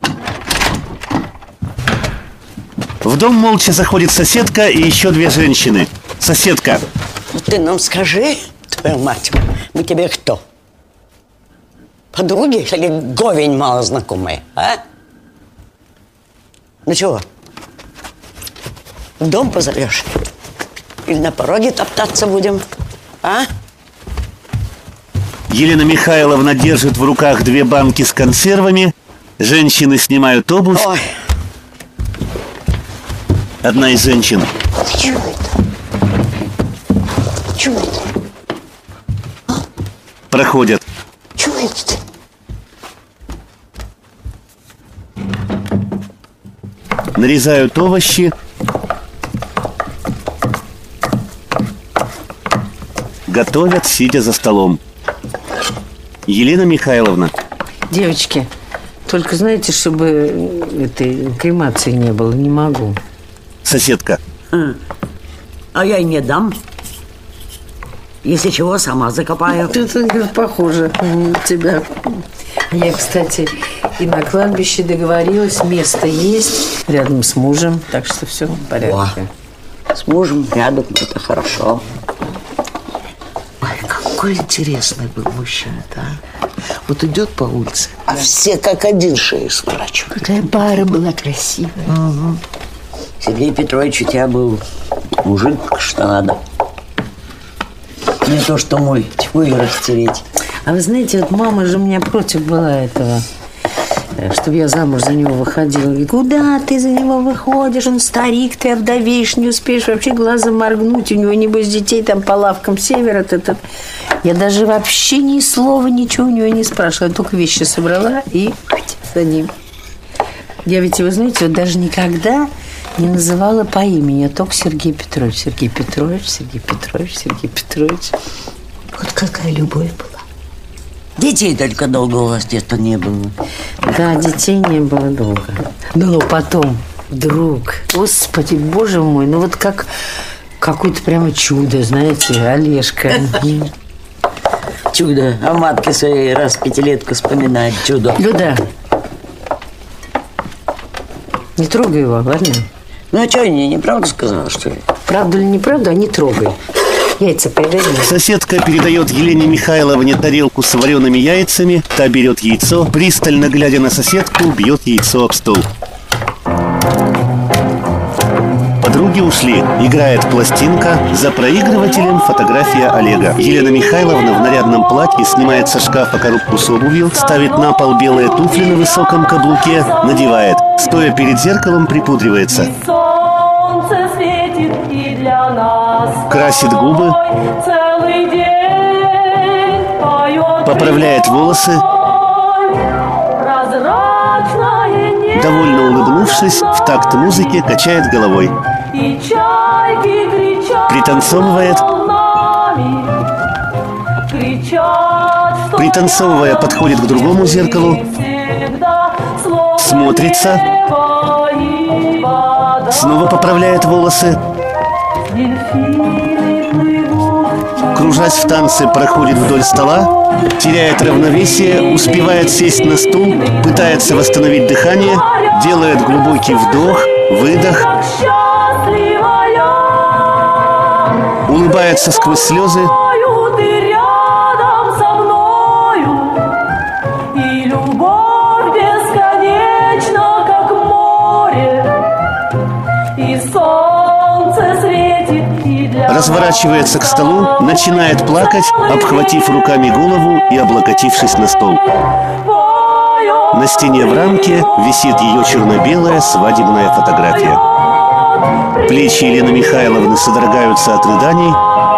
В дом молча заходит соседка и еще две женщины. Соседка. Ты нам скажи, твою мать, мы тебе кто? Подруги или говень малознакомые, а? Ну чего? В дом позовешь? Или на пороге топтаться будем, а? Елена Михайловна держит в руках две банки с консервами. Женщины снимают обувь. Ой. Одна из женщин. Чего это? Чего это? Проходят. Чего это? Нарезают овощи. Готовят, сидя за столом. Елена Михайловна. Девочки, только знаете, чтобы этой кремации не было, не могу. Соседка. А я и не дам. Если чего, сама закопаю. Это похоже на тебя. Я, кстати, и на кладбище договорилась, место есть, рядом с мужем, так что все в порядке. О, с мужем рядом, это хорошо. Ой, какой интересный был мужчина-то, а? Вот идет по улице, а все как один шею сворачивают. Какая пара была красивая. Угу. Сергей Петрович у тебя был мужик, что надо. Не то, что мой, тьфу и растереть. А вы знаете, вот мама же у меня против была этого, чтобы я замуж за него выходила. И куда ты за него выходишь? Он старик, ты овдовеешь, не успеешь вообще глазом моргнуть. У него, небось, детей там по лавкам севера. Я даже вообще ни слова, ничего у него не спрашивала. Я только вещи собрала и за ним. Я ведь его, знаете, вот даже никогда не называла по имени, а только Сергей Петрович. Сергей Петрович, Сергей Петрович, Сергей Петрович. Вот какая любовь была. Детей только долго у вас где-то не было. Да, детей не было долго. Но потом вдруг, Господи, Боже мой, ну вот как какое-то прямо чудо, знаете, Олежка. Чудо. А матке своей раз в пятилетку вспоминает чудо. Люда, не трогай его, ладно? Ну а что, я неправду сказала, что ли? Правду или неправду, а не трогай. Яйца передай. Соседка передает Елене Михайловне тарелку с вареными яйцами. Та берет яйцо, пристально глядя на соседку, бьет яйцо об стол. Подруги ушли. Играет пластинка. За проигрывателем фотография Олега. Елена Михайловна в нарядном платье снимает со шкафа коробку с обувью, ставит на пол белые туфли на высоком каблуке, надевает. Стоя перед зеркалом, припудривается. Красит губы. Поправляет волосы. Довольно улыбнувшись, в такт музыки качает головой. Пританцовывает. Пританцовывая, подходит к другому зеркалу. Смотрится. Снова поправляет волосы. Кружась в танце, проходит вдоль стола, теряет равновесие, успевает сесть на стул, пытается восстановить дыхание, делает глубокий вдох, выдох, улыбается сквозь слезы. Разворачивается к столу, начинает плакать, обхватив руками голову и облокотившись на стол. На стене в рамке висит ее черно-белая свадебная фотография. Плечи Елены Михайловны содрогаются от рыданий.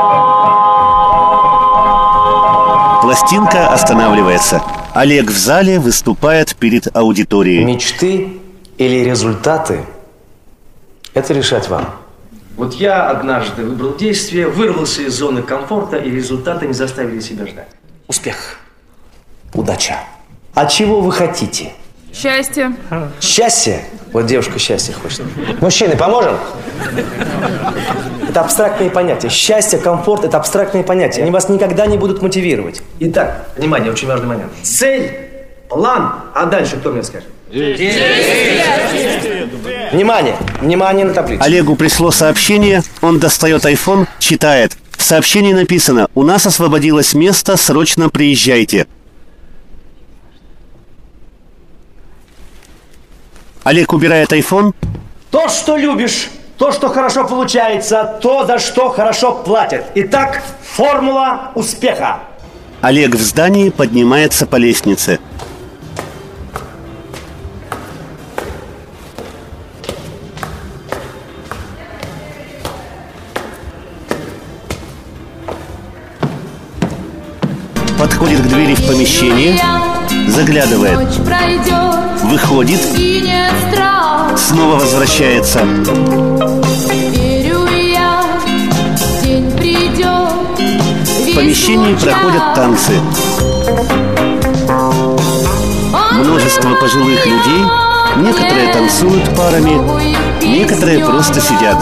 Пластинка останавливается. Олег в зале выступает перед аудиторией. Мечты или результаты – это решать вам. Вот я однажды выбрал действие, вырвался из зоны комфорта, и результаты не заставили себя ждать. Успех. Удача. А чего вы хотите? Счастье. Счастье? Вот девушка счастье хочет. Мужчины, поможем? Это абстрактные понятия. Счастье, комфорт – это абстрактные понятия. Они вас никогда не будут мотивировать. Итак, внимание, очень важный момент. Цель план. А дальше кто мне скажет? Внимание! Внимание на таблицу. Олегу пришло сообщение, он достает iPhone, читает. В сообщении написано: «У нас освободилось место, срочно приезжайте». Олег убирает iPhone. То, что любишь, то, что хорошо получается, то, за что хорошо платят. Итак, формула успеха. Олег в здании поднимается по лестнице. Подходит к двери в помещение, заглядывает, выходит, снова возвращается. В помещении проходят танцы. Множество пожилых людей, некоторые танцуют парами, некоторые просто сидят.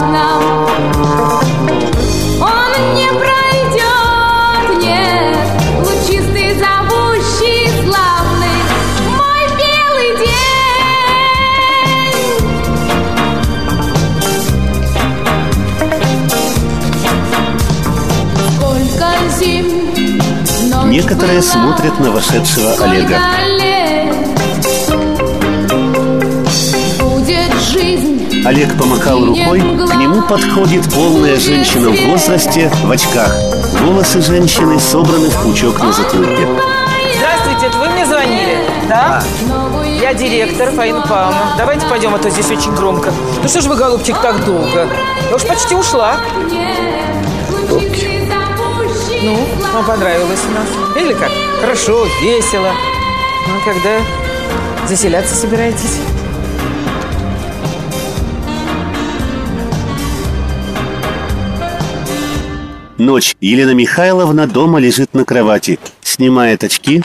Некоторые смотрят на вошедшего Олега. Олег помахал рукой, к нему подходит полная женщина в возрасте, в очках. Волосы женщины собраны в пучок на затылке. Здравствуйте, это вы мне звонили? Да? Я директор Фаина Павловна. Давайте пойдем, а то здесь очень громко. Ну что ж вы, голубчик, так долго? Я уж почти ушла. Ну, вам понравилось у нас? Или как? Хорошо, весело. Ну, а когда заселяться собираетесь? Ночь. Елена Михайловна дома лежит на кровати. Снимает очки.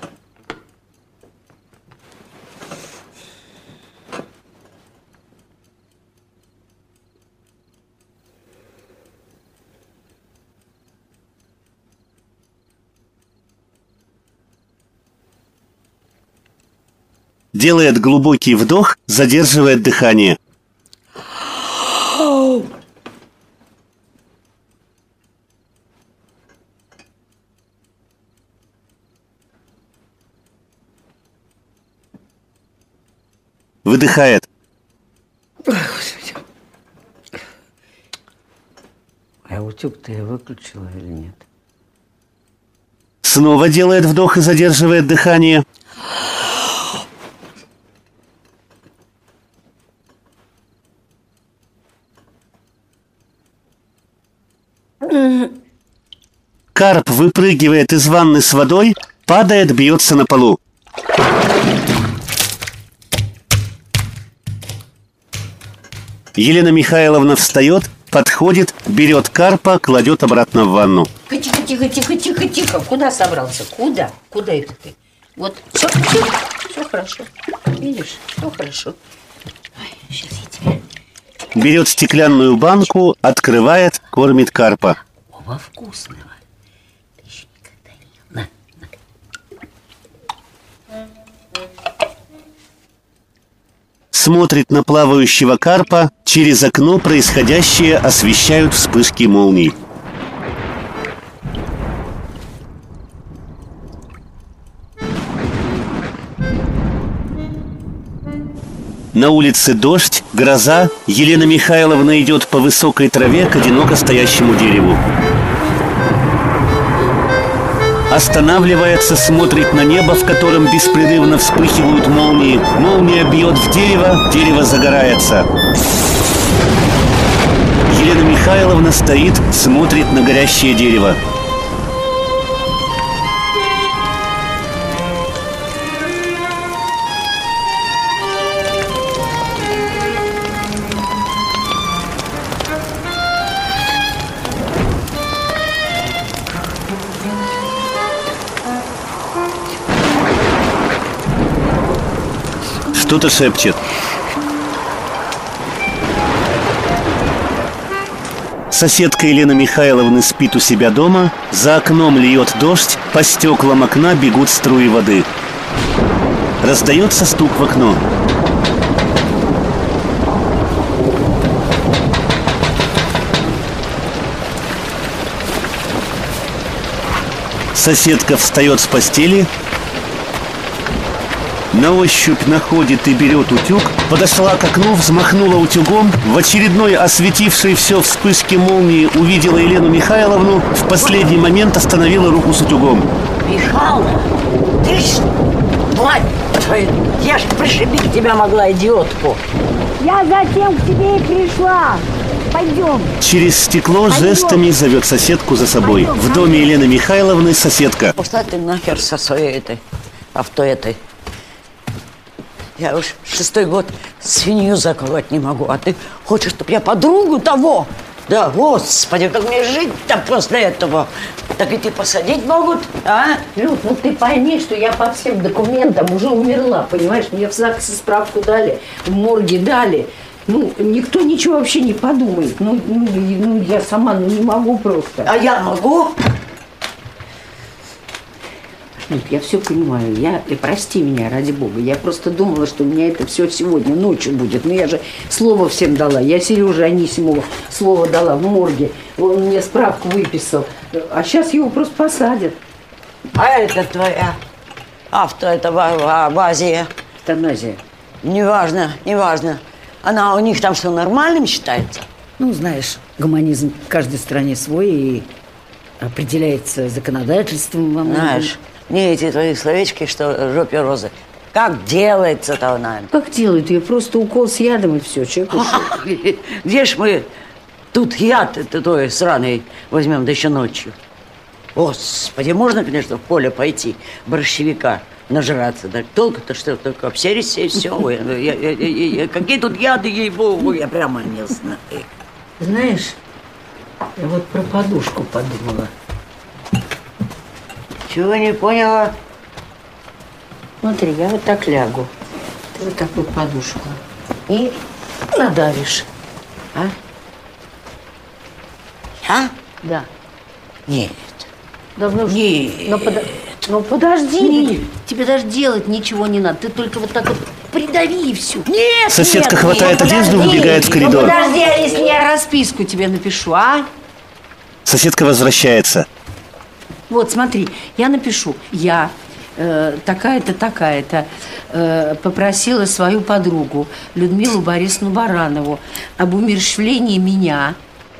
Делает глубокий вдох, задерживает дыхание. Выдыхает. А утюг-то я выключила или нет? Снова делает вдох и задерживает дыхание. Карп выпрыгивает из ванны с водой, падает, бьется на полу. Елена Михайловна встает, подходит, берет карпа, кладет обратно в ванну. Тихо, тихо, тихо, тихо, тихо. Куда собрался? Куда? Куда это ты? Вот, все хорошо. Видишь, все хорошо. Ой, сейчас я тебе... Берет стеклянную банку, открывает, кормит карпа. Оба вкусного. Ты еще никогда не ел. На. Смотрит на плавающего карпа, через окно происходящее освещают вспышки молний. На улице дождь, гроза. Елена Михайловна идет по высокой траве к одиноко стоящему дереву. Останавливается, смотрит на небо, в котором беспрерывно вспыхивают молнии. Молния бьет в дерево, дерево загорается. Елена Михайловна стоит, смотрит на горящее дерево. Что-то шепчет. Соседка Елена Михайловна спит у себя дома. За окном льет дождь, по стеклам окна бегут струи воды. Раздается стук в окно. Соседка встает с постели, на ощупь находит и берет утюг, подошла к окну, взмахнула утюгом, в очередной осветившей все вспышке молнии увидела Елену Михайловну, в последний момент остановила руку с утюгом. Михайловна, ты ж, мать твою, я ж пришибить тебя могла, идиотку. Я затем к тебе и пришла. Пойдем. Через стекло жестами зовет соседку за собой. В доме Елены Михайловны соседка. Пошла ты нахер со своей этой авто этой. Я уж 6-й год свинью заковать не могу, а ты хочешь, чтобы я подругу того? Да, господи, как мне жить-то после этого? Так ведь и посадить могут, а? Люд, ну ты пойми, что я по всем документам уже умерла, понимаешь? Мне в ЗАГСе справку дали, в морге дали. Ну, никто ничего вообще не подумает. Ну я сама не могу просто. А я могу? Нет, я все понимаю. Прости меня, ради бога. Я просто думала, что у меня это все сегодня ночью будет. Но я же слово всем дала. Я Сереже Анисимову слово дала в морге. Он мне справку выписал. А сейчас его просто посадят. А это твоя авто, это Азия. Эвтаназия. Неважно. Она у них там что, нормальным считается? Ну, знаешь, гуманизм в каждой стране свой и определяется законодательством во многом. Знаешь, не эти твои словечки, что в жопе розы. Как делается-то она? Как делают? Ее просто укол с ядом и все. Человек ушел. Где ж мы тут яд той сраный возьмем, да еще ночью? Господи, можно, конечно, в поле пойти, борщевика нажраться. Да толку-то что, только обсерись и все. Какие тут яды, ей-богу, я прямо не знаю. Знаешь, я вот про подушку подумала. Чего не поняла? Смотри, я вот так лягу. Ты вот такую подушку. И надавишь. А? Я? Да. Нет. Давно нет. Но подожди. Тебе даже делать ничего не надо. Ты только вот так вот придави и все. Нет, соседка хватает одежду, выбегает в коридор. Подожди, а если я расписку тебе напишу, а? Соседка возвращается. Вот, смотри, я напишу. Я такая-то, такая-то попросила свою подругу Людмилу Борисовну Баранову об умерщвлении меня.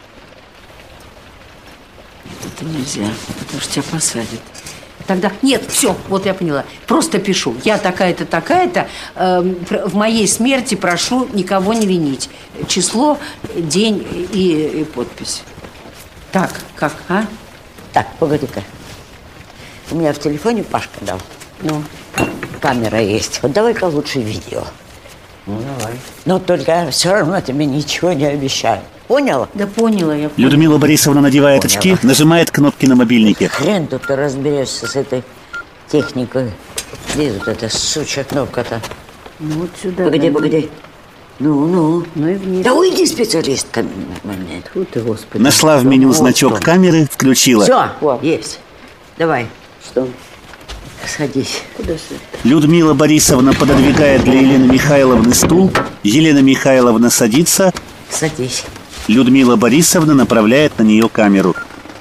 Это нельзя, потому что тебя посадят. Тогда, нет, все, вот я поняла. Просто пишу. Я такая-то, такая-то. В моей смерти прошу никого не винить. Число, день и подпись. Так, как, а? Так, погоди-ка. У меня в телефоне Пашка дал. Ну, камера есть. Вот давай-ка лучше видео. Ну, давай. Но только все равно тебе ничего не обещаю. Поняла? Да поняла я. Людмила Борисовна надевает очки, нажимает кнопки на мобильнике. Хрен тут ты разберешься с этой техникой. Где тут эта сучья кнопка-то? Ну, вот сюда. Погоди. Ну и вниз. Да уйди, специалистка. Фу ты, Господи. Нашла в меню значок камеры, включила. Все, есть. Давай. Что? Садись. Куда садись? Людмила Борисовна пододвигает для Елены Михайловны стул. Елена Михайловна садится. Садись. Людмила Борисовна направляет на нее камеру.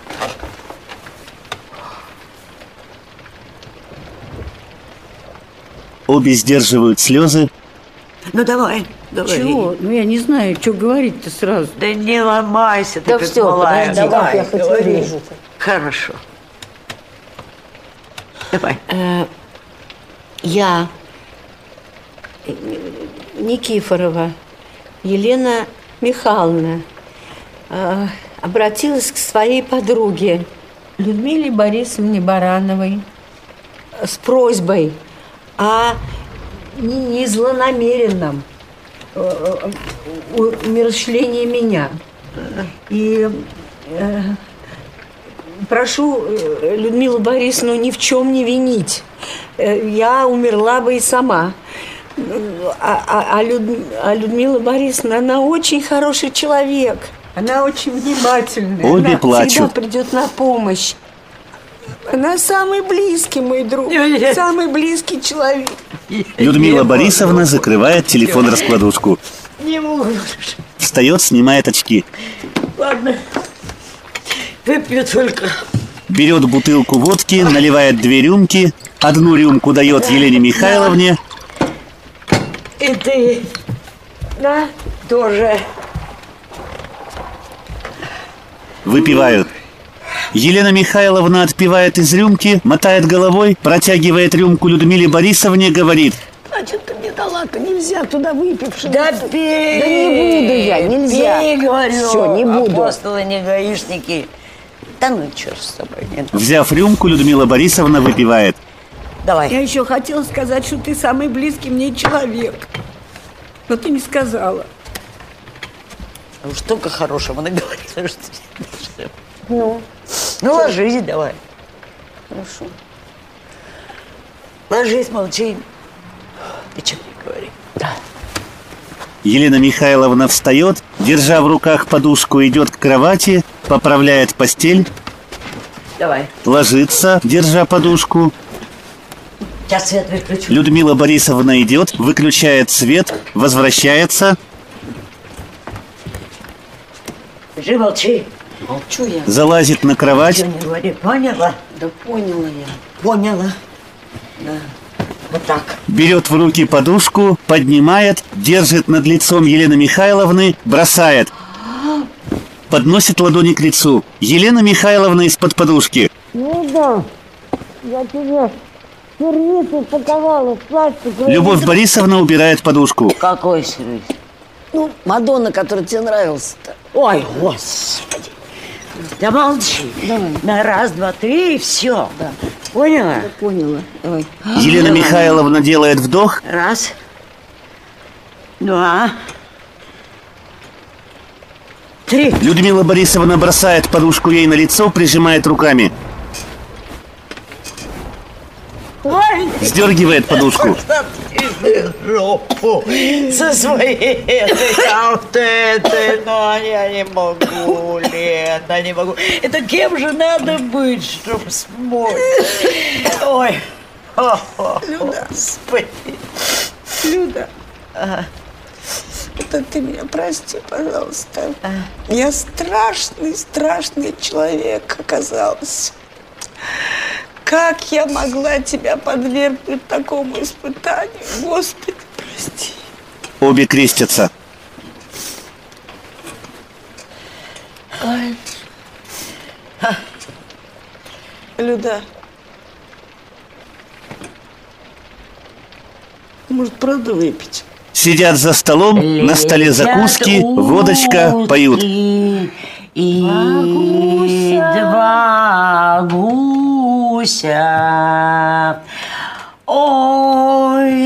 Обе сдерживают слезы. Ну давай, говори. Чего? Ну я не знаю, что говорить-то сразу. Да не ломайся, ты да как все, малая. подожди, Давай, я хоть говори. вырежу. Хорошо. Давай. Я, Никифорова Елена Михайловна, обратилась к своей подруге Людмиле Борисовне Барановой с просьбой о незлонамеренном умерщвлении меня. И прошу Людмилу Борисовну ни в чем не винить. Я умерла бы и сама. А Людмила Борисовна, она очень хороший человек. Она очень внимательная. Обе Она плачут. всегда придет на помощь. Она самый близкий мой друг, самый близкий человек. Людмила Борисовна закрывает телефон-раскладушку. Не могу. Встает, снимает очки. Ладно, выпью только. Берет бутылку водки, наливает 2 рюмки. 1 рюмку дает Елене Михайловне. И ты, да, тоже. Выпивают. Елена Михайловна отпивает из рюмки, мотает головой, протягивает рюмку Людмиле Борисовне, говорит: А что-то бедолага, нельзя туда выпившего. Да пей! Да не буду я, нельзя. Пей, говорю. Все, не буду. Апостолы, не гаишники. Да ну, черт с тобой. Нет. Взяв рюмку, Людмила Борисовна выпивает. Давай. Я еще хотела сказать, что ты самый близкий мне человек. Но ты не сказала. Уж только хорошего наговорила, что... Ну, ложись давай. Хорошо. Ложись, молчи. Ничего не говори. Да. Елена Михайловна встает, держа в руках подушку, идет к кровати, поправляет постель. Давай. Ложится, держа подушку. Сейчас свет выключу. Людмила Борисовна идет, выключает свет, возвращается. Лежи, молчи. Молчу я. Залазит на кровать. Ничего не говори. Поняла? Да поняла я. Поняла. Да. Вот так. Берет в руки подушку, поднимает, держит над лицом Елены Михайловны, бросает. Подносит ладони к лицу. Елена Михайловна из-под подушки. Ну да, я тебе сервис упаковала в пластик. Любовь Борисовна убирает подушку. Какой сервис? Ну, Мадонна, который тебе нравился-то. Ой, господи. Да молчи. Давай. На 1, 2, 3 и все. Да. Поняла? Я поняла. Давай. Елена Михайловна делает вдох. 1, 2, 3. Людмила Борисовна бросает подушку ей на лицо, прижимает руками. Ой. Сдергивает подушку. Жопу со своей этой, но я не могу, Лена, не могу. Это кем же надо быть, чтобы смочь? Ой, Люда. Господи. Люда, это ты меня прости, пожалуйста. Я страшный человек оказался. Как я могла тебя подвергнуть такому испытанию? Господи, прости. Обе крестятся. Ой. Люда. Может, правда выпить? Сидят за столом, на столе закуски, водочка, поют. И 2 гуся. Ой,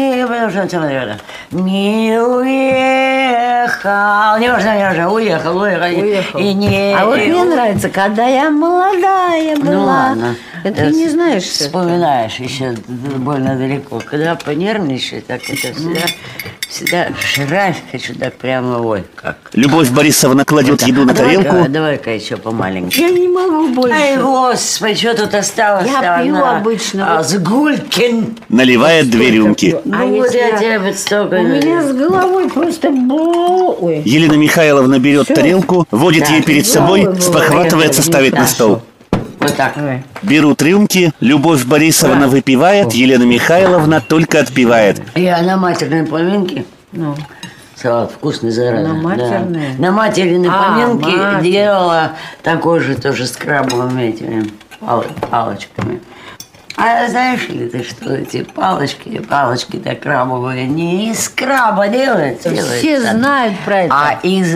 не уехал. Не важно, уехал. И не... А вот мне нравится, когда я молодая была. Ну ладно. Это ты не знаешь, что вспоминаешь еще больно далеко. Когда понервничаю, так это всегда жрать хочу, так прямо, ой, как. Любовь Борисовна кладет еду на тарелку. Давай-ка еще помаленьку. Я не могу больше. Ай, господи, что тут осталось? Я пью обычно. Сгулькин. Наливает 2 рюмки. Ну вот я тебе столько... У меня с головой просто... Ой. Елена Михайловна берет тарелку, водит ей перед собой, спохватывается, ставит на стол. Вот так. Берут рюмки, Любовь Борисовна выпивает, Елена Михайловна только отпивает. Я на матерной поминке. Ну. Салат вкусный, зараза. На матерной? Да. На материной поминке мать. делала такой же тоже с крабовыми этими палочками. А знаешь ли ты, что эти палочки-то крабовые не из краба делаются? Все знают про это. А из...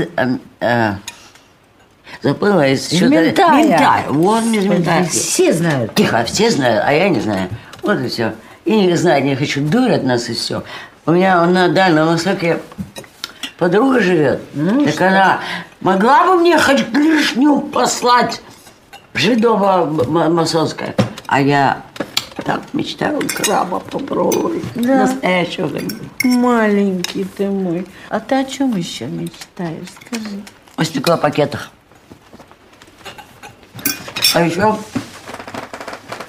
Забыла из ментая. Вот из ментая. Все знают. Тихо, все знают, а я не знаю. Вот и все. И не знать не хочу, дурят нас и все. У меня на Дальнем Востоке подруга живет. Так она могла бы мне хоть клешню послать жидово-масонская. А я так мечтаю краба попробовать. Да. Настоящего. Маленький ты мой. А ты о чем еще мечтаешь? Скажи. О стеклопакетах. А еще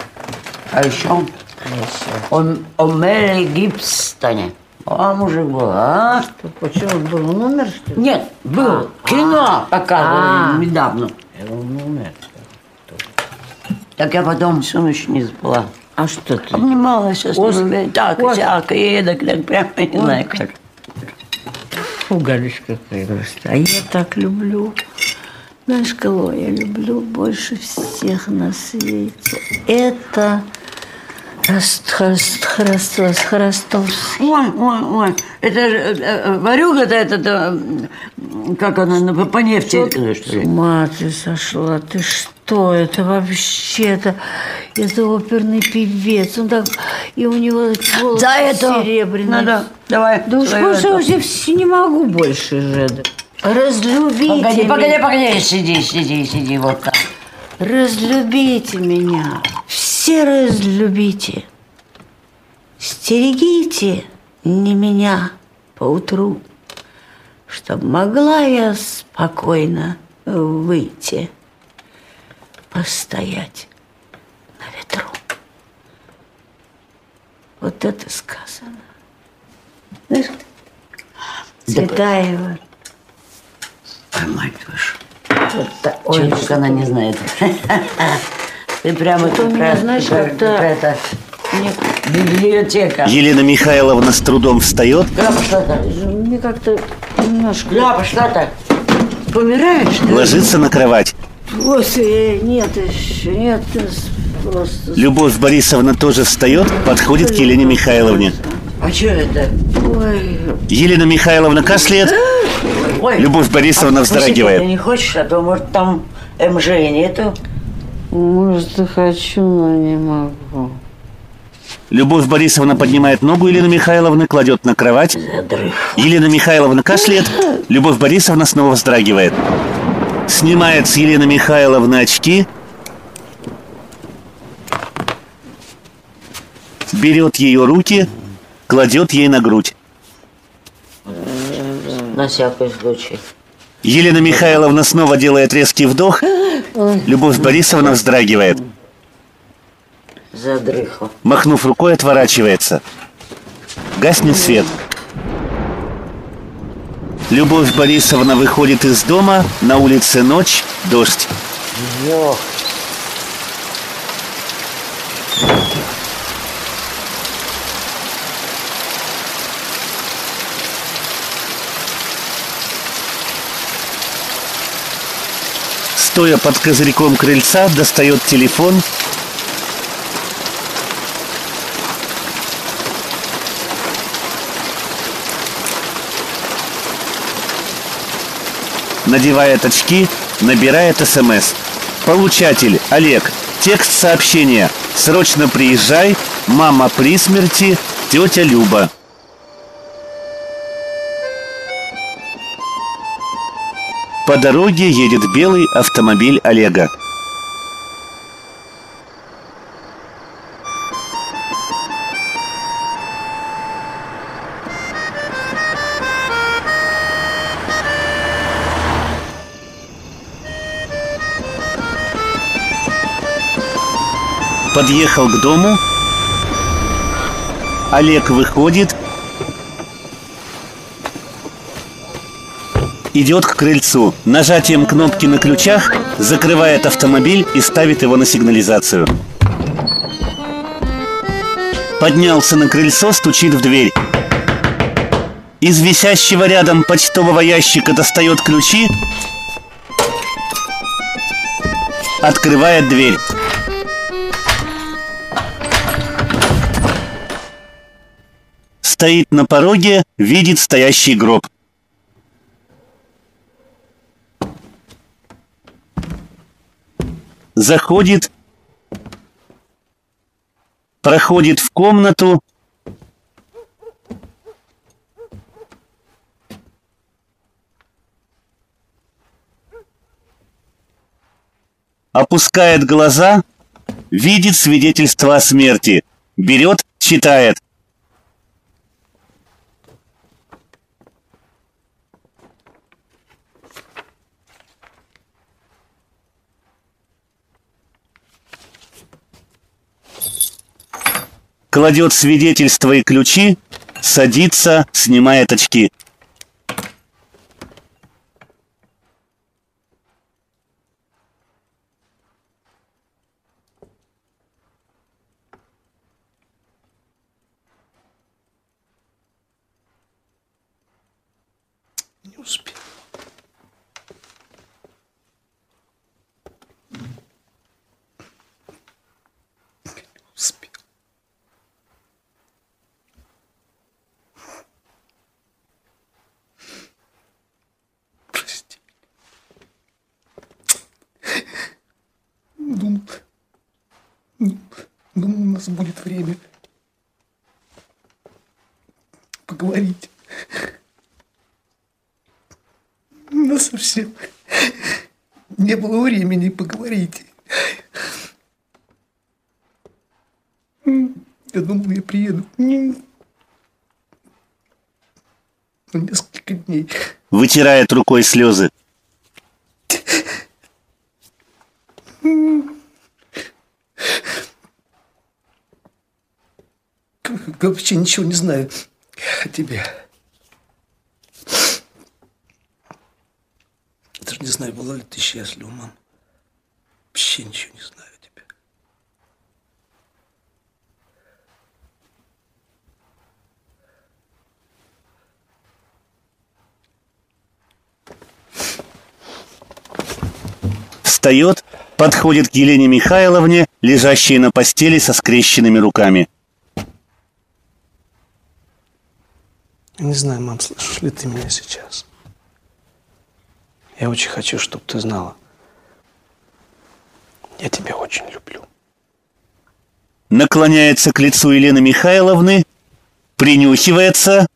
А еще о Меле Гибстоне. А мужик был, а? Почему был? Он умер, что ли? Нет, был. Кино показывали недавно. Он умер. Так я потом всю ночь не спала. А что ты? Обнималась с ним, так, всяко, едок, так, прямо не знаю как. Фу, Галечка, какая просто. А я так люблю. Знаешь, кого я люблю больше всех на свете? Это Храстовский. Ой, это же Варюга-то этот, как она, по нефти, что ли? С ума ты сошла, ты что, это вообще-то, это оперный певец, он так, и у него волосы За это серебряные. надо, давай. Да уж больше уже все не могу больше же. Разлюбите меня. Погоди, сиди, вот так. Разлюбите меня, все разлюбите. Стерегите не меня поутру, чтоб могла я спокойно выйти, постоять на ветру. Вот это сказано. Знаешь, Цветаева. Ой, мать вашу. Ой, как она не знает. Ты прямо у меня, знаешь, какая-то библиотека. Елена Михайловна с трудом встает. Ляпа, что-то. Мне как-то немножко... Ляпа, что-то. Помираешь, да? Ложится на кровать. Господи, нет еще, нет, просто... Любовь Борисовна тоже встает, подходит к Елене Михайловне. А что это? Ой. Елена Михайловна кашляет. Ой. Любовь Борисовна вздрагивает. Ты не хочешь, а то, может, там МЖ нету? Может, и хочу, но не могу. Любовь Борисовна поднимает ногу Елены Михайловны, кладет на кровать. Елена Михайловна кашляет. Любовь Борисовна снова вздрагивает. Снимает с Елены Михайловны очки. Берет ее руки, кладет ей на грудь. На всякий случай. Елена Михайловна снова делает резкий вдох. Любовь Борисовна вздрагивает. Задрыхла. Махнув рукой, отворачивается. Гаснет свет. Любовь Борисовна выходит из дома. На улице ночь, дождь. Ёх. Стоя под козырьком крыльца, достает телефон. Надевает очки, набирает СМС. Получатель Олег. Текст сообщения. Срочно приезжай. Мама при смерти. Тетя Люба. По дороге едет белый автомобиль Олега. Подъехал к дому. Олег выходит. Идет к крыльцу. Нажатием кнопки на ключах закрывает автомобиль и ставит его на сигнализацию. Поднялся на крыльцо, стучит в дверь. Из висящего рядом почтового ящика достает ключи. Открывает дверь. Стоит на пороге, видит стоящий гроб. Заходит, проходит в комнату. Опускает глаза, видит свидетельство о смерти. Берет, читает. кладет свидетельства и ключи, садится, снимает очки. Не успел. Думал, у нас будет время поговорить. Но совсем не было времени поговорить. Я думал, я приеду на несколько дней. Вытирает рукой слезы. Вообще ничего не знаю о тебе. Даже не знаю, была ли ты счастлива, мам. Вообще ничего не знаю о тебе. Встает, подходит к Елене Михайловне, лежащей на постели со скрещенными руками. Не знаю, мам, слышишь ли ты меня сейчас? Я очень хочу, чтобы ты знала. Я тебя очень люблю. Наклоняется к лицу Елены Михайловны, принюхивается.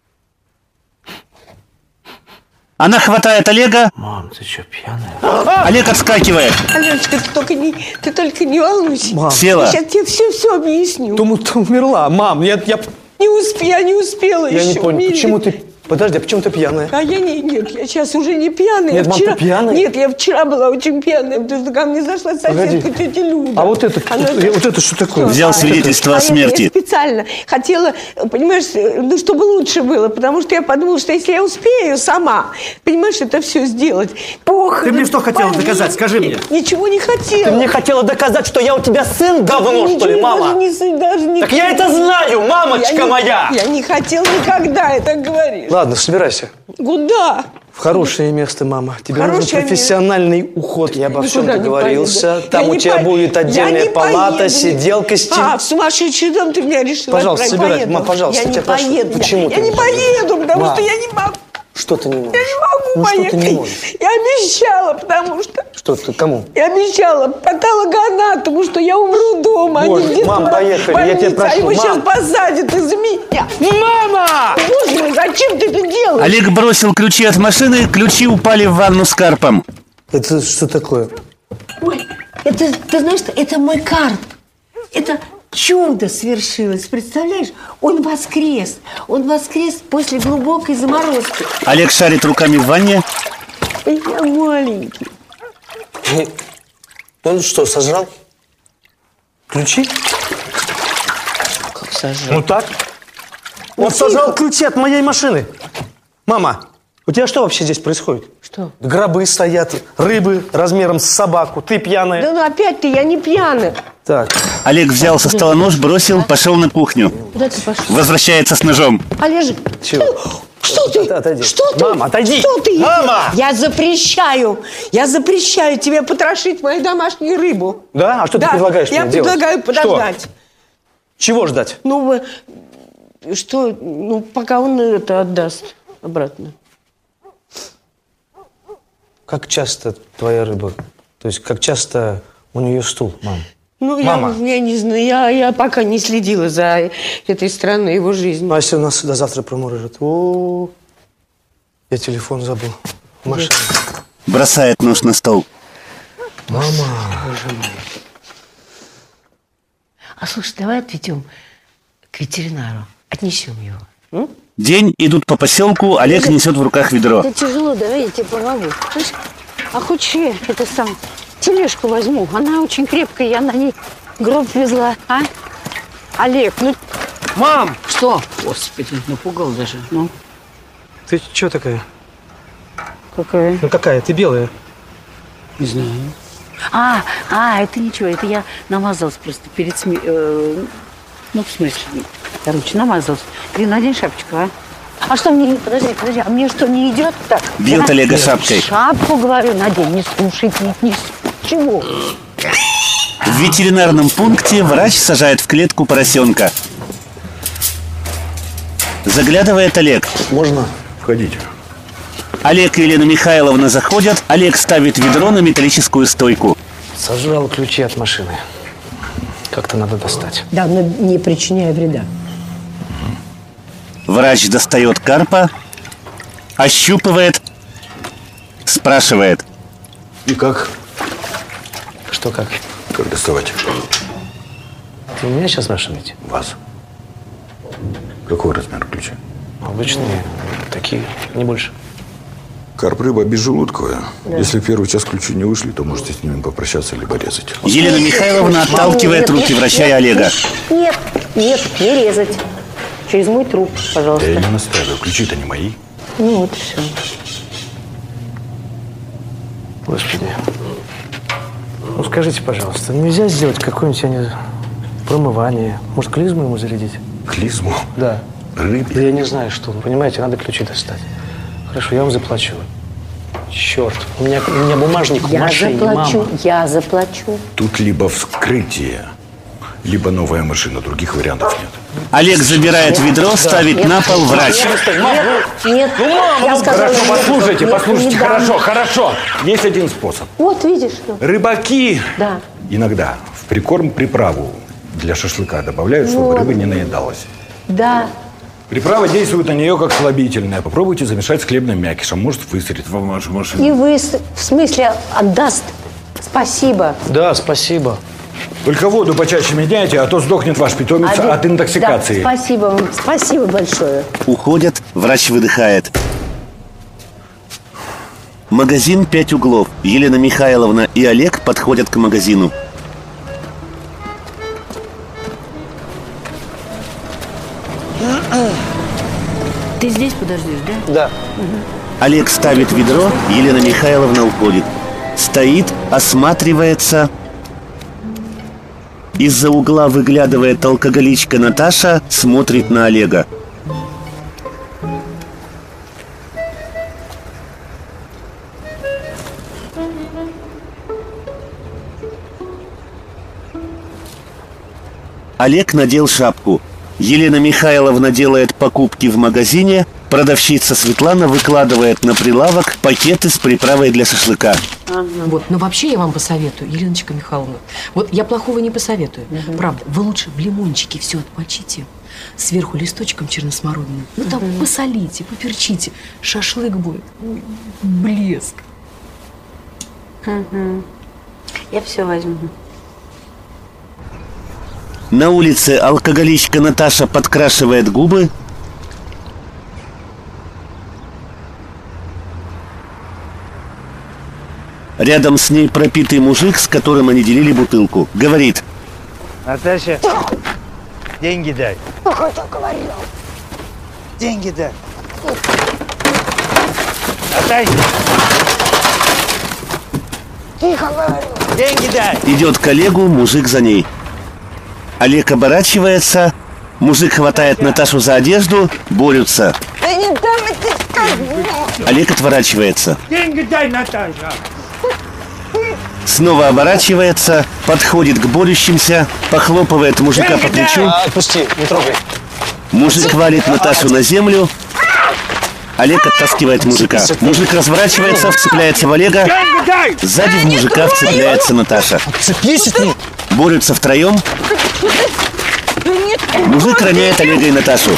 Она хватает Олега. Мам, ты что, пьяная? Олег отскакивает. Аленочка, ты только не волнуйся. Мам. Села. Я сейчас тебе все объясню. Думаю, ты умерла. Мам, я Я не успела Я еще. не понял, Миля. почему ты... Подожди, а почему ты пьяная? Нет, я сейчас уже не пьяная. Нет, мам, ты пьяная? Нет, я вчера была очень пьяная, потому что ко мне зашла соседка Погоди. тетя Люда. А вот это что такое? Взял свидетельство о смерти. Я специально хотела, понимаешь, ну, чтобы лучше было, потому что я подумала, что если я успею сама, понимаешь, это все сделать. Ты мне что хотела доказать? Скажи мне. Ничего не хотела. Ты мне хотела доказать, что я у тебя сын давно, что ли, мама? Даже не Так я это знаю, мамочка моя! Я не хотела никогда, я так говоришь. Ладно, собирайся. Куда? В хорошее место, мама. Тебе нужен Хорошее профессиональный уход. Я обо всем Никуда не договорился. поеду. Там Я у не тебя по- будет Я отдельная не палата, поеду. сиделка, в сумасшедший дом ты меня решила Пожалуйста, отправить. собирайся. Поеду. Мам, пожалуйста, я я не тебя прошу. поеду. Почему я ты не не поеду, потому Мам. что я не могу. Что ты не можешь? Я не могу Ну, что ты поехать. не можешь? Я обещала, потому что... Что ты, кому? Я обещала патологоанатому, что я умру дома. Боже, они где-то мам, в поехали, я тебя больнице, прошу, а его мам. сейчас посадят из-за меня. Мама! Боже мой, зачем ты это делаешь? Олег бросил ключи от машины, ключи упали в ванну с карпом. Это что такое? Ой, это, ты знаешь, это мой карп. Это чудо свершилось, представляешь? Он воскрес после глубокой заморозки. Олег шарит руками в ванне. Я маленький. Он что, сожрал? Ключи? Как сожрал? Ну так. Он сожрал ключи от моей машины. Мама, у тебя что вообще здесь происходит? Что? Гробы стоят, рыбы размером с собаку. Ты пьяная. Да ну опять ты, я не пьяная. Так. Олег взял со стола нож, бросил, пошел на кухню. Куда ты пошел? Возвращается с ножом. Олежек, Чего? что ты? Отойди. Что ты? Мама, отойди. Что ты? Мама! Я запрещаю тебе потрошить мою домашнюю рыбу. Да? А что ты предлагаешь я мне делать? предлагаю подождать. Чего ждать? Ну, пока он это отдаст обратно. Как часто твоя рыба? То есть, как часто у нее стул, мам? Ну, Мама. я не знаю, я пока не следила за этой странной его жизнью. Ну, а если у нас до завтра проморожит? О, я телефон забыл. В машине. Бросает нож на стол. Мама. Боже мой. А слушай, давай отведем к ветеринару. Отнесем его. День идут по поселку, Олег несет в руках ведро. Это тяжело, давай я тебе помогу. Слышь, а хочешь я тележку возьму? Она очень крепкая, я на ней гроб везла, а? Олег, ну Мам! Что? Господи, напугал даже. Ну, Ты чё такая? какая? Ну какая? Ты белая. Не знаю. Это ничего, это я намазалась просто перед ну, в смысле, короче, намазалась. Говорю, надень шапочку, а? А что мне, подожди, а мне что, не идет так? Бьет Олега шапкой. Шапку, говорю, надень, не слушайте, чего? В ветеринарном пункте врач сажает в клетку поросенка. Заглядывает Олег. Можно входить? Олег и Елена Михайловна заходят. Олег ставит ведро на металлическую стойку. Сожрал ключи от машины. Как-то надо достать. Да, но не причиняя вреда. Врач достает карпа, ощупывает, спрашивает. И как? Что как? Как доставать? Ты у меня сейчас спрашиваете? Вас. Какой размер ключа? Обычные, такие, не больше. Карп рыба безжелудковая. Да. Если в первый час ключи не вышли, то можете с ними попрощаться либо резать. Елена Михайловна отталкивает руки врача и Олега. Нет, не резать. Через мой труп, пожалуйста. Да я не настаиваю, ключи-то не мои. Ну вот и все. Господи. Ну скажите, пожалуйста, нельзя сделать какое-нибудь, я не знаю, промывание? Может, клизму ему зарядить? Клизму? Да. Рыбе? Да я не знаю, что. Понимаете, надо ключи достать. Хорошо, я вам заплачу. Черт, у меня бумажник в машине, мама. Я заплачу. Тут либо вскрытие, либо новая машина. Других вариантов нет. Олег забирает ведро, ставит на пол врач. Нет. Я сказала, Хорошо, послушайте, не дам. хорошо. Есть один способ. Вот, видишь. Рыбаки Да. иногда в прикорм приправу для шашлыка добавляют, чтобы рыба не наедалась. Да. Приправа действует на нее как слабительная. Попробуйте замешать с хлебным мякишем. Может, выстрелит в вашу машину. И вы, в смысле, отдаст. Спасибо. Да, спасибо. Только воду почаще меняйте, а то сдохнет ваш питомец от интоксикации. Да, спасибо вам. Спасибо большое. Уходят, врач выдыхает. Магазин «Пять углов». Елена Михайловна и Олег подходят к магазину. Ты здесь подождешь, да? Да. Олег ставит ведро, Елена Михайловна уходит. Стоит, осматривается. Из-за угла выглядывает алкоголичка Наташа, смотрит на Олега. Олег надел шапку. Елена Михайловна делает покупки в магазине. Продавщица Светлана выкладывает на прилавок пакеты с приправой для шашлыка. Вот, но вообще я вам посоветую, Еленочка Михайловна, вот я плохого не посоветую. Правда, вы лучше в лимончике все отмочите, сверху листочком черносмородиным. Ну там посолите, поперчите. Шашлык будет. Ой, блеск. Я все возьму. На улице алкоголичка Наташа подкрашивает губы. Рядом с ней пропитый мужик, с которым они делили бутылку. Говорит: Наташа, деньги дай. Какой ты говорил? Деньги дай. Наташа, Тихо говорю. деньги дай. идет к Олегу, мужик за ней. Олег оборачивается. Мужик хватает Наташу за одежду. Борются. Да не дам, я тебе скажу. Олег отворачивается. Деньги дай, Наташа. Снова оборачивается. Подходит к борющимся. Похлопывает мужика по плечу. Отпусти, не трогай. Мужик валит Наташу на землю. Олег оттаскивает мужика. Мужик разворачивается, вцепляется в Олега. Сзади в мужика вцепляется Наташа. Цепись от меня. Борются втроем. Мужик роняет Олега и Наташу.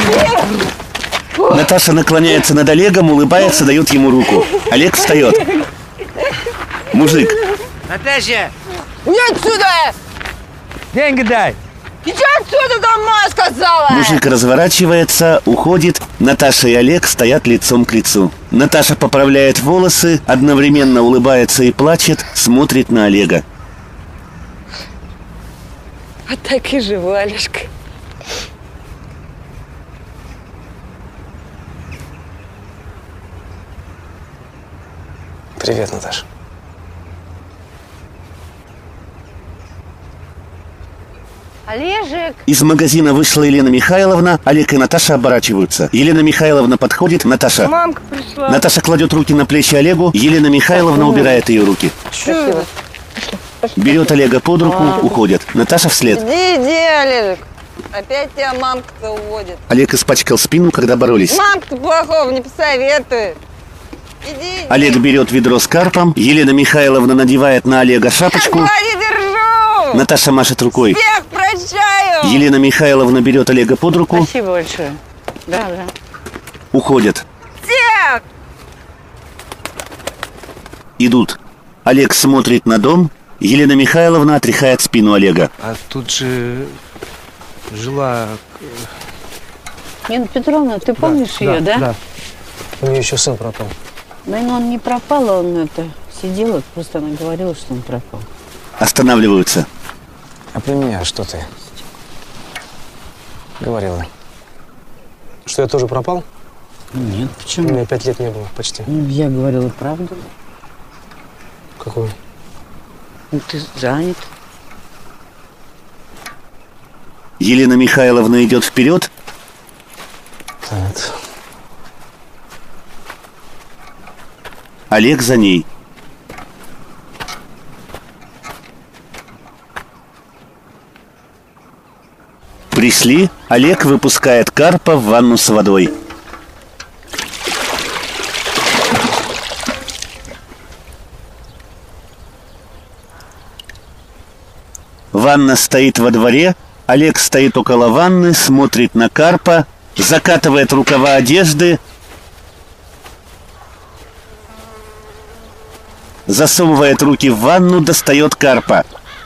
Наташа наклоняется над Олегом, улыбается, дает ему руку. Олег встает. Мужик. Наташа, Иди отсюда! деньги дай. Иди отсюда, дома, сказала! Мужик разворачивается, уходит. Наташа и Олег стоят лицом к лицу. Наташа поправляет волосы, одновременно улыбается и плачет, смотрит на Олега. Вот так и живу, Олежка. Привет, Наташа. Олежек! Из магазина вышла Елена Михайловна, Олег и Наташа оборачиваются. Елена Михайловна подходит, Наташа. Мамка пришла. Наташа кладет руки на плечи Олегу, Елена Михайловна убирает ее руки. Спасибо. Берет Олега под руку, уходит. Наташа вслед. Иди, Олежек. Опять тебя мамка-то уводит. Олег испачкал спину, когда боролись. Мамка-то плохого не посоветует. Иди. Олег берет ведро с карпом, Елена Михайловна надевает на Олега шапочку. Влади, держу! Наташа машет рукой. Всех прощаю! Елена Михайловна берет Олега под руку. Спасибо большое. Да. Уходят. Всех! Идут. Олег смотрит на дом, Елена Михайловна отряхает спину Олега. А тут же жила... Нина Петровна, ты помнишь ее, да? Да. У нее еще сын пропал. Ну, он не пропал, он сидел, просто она говорила, что он пропал. Останавливаются. А про меня что ты говорила? Что я тоже пропал? Нет, почему? У меня 5 лет не было почти. Я говорила правду. Какую? Ну, ты занят. Елена Михайловна идет вперед. Занят. Олег за ней. Пришли, Олег выпускает карпа в ванну с водой. Ванна стоит во дворе, Олег стоит около ванны, смотрит на карпа, закатывает рукава одежды, засовывает руки в ванну, достает карпа.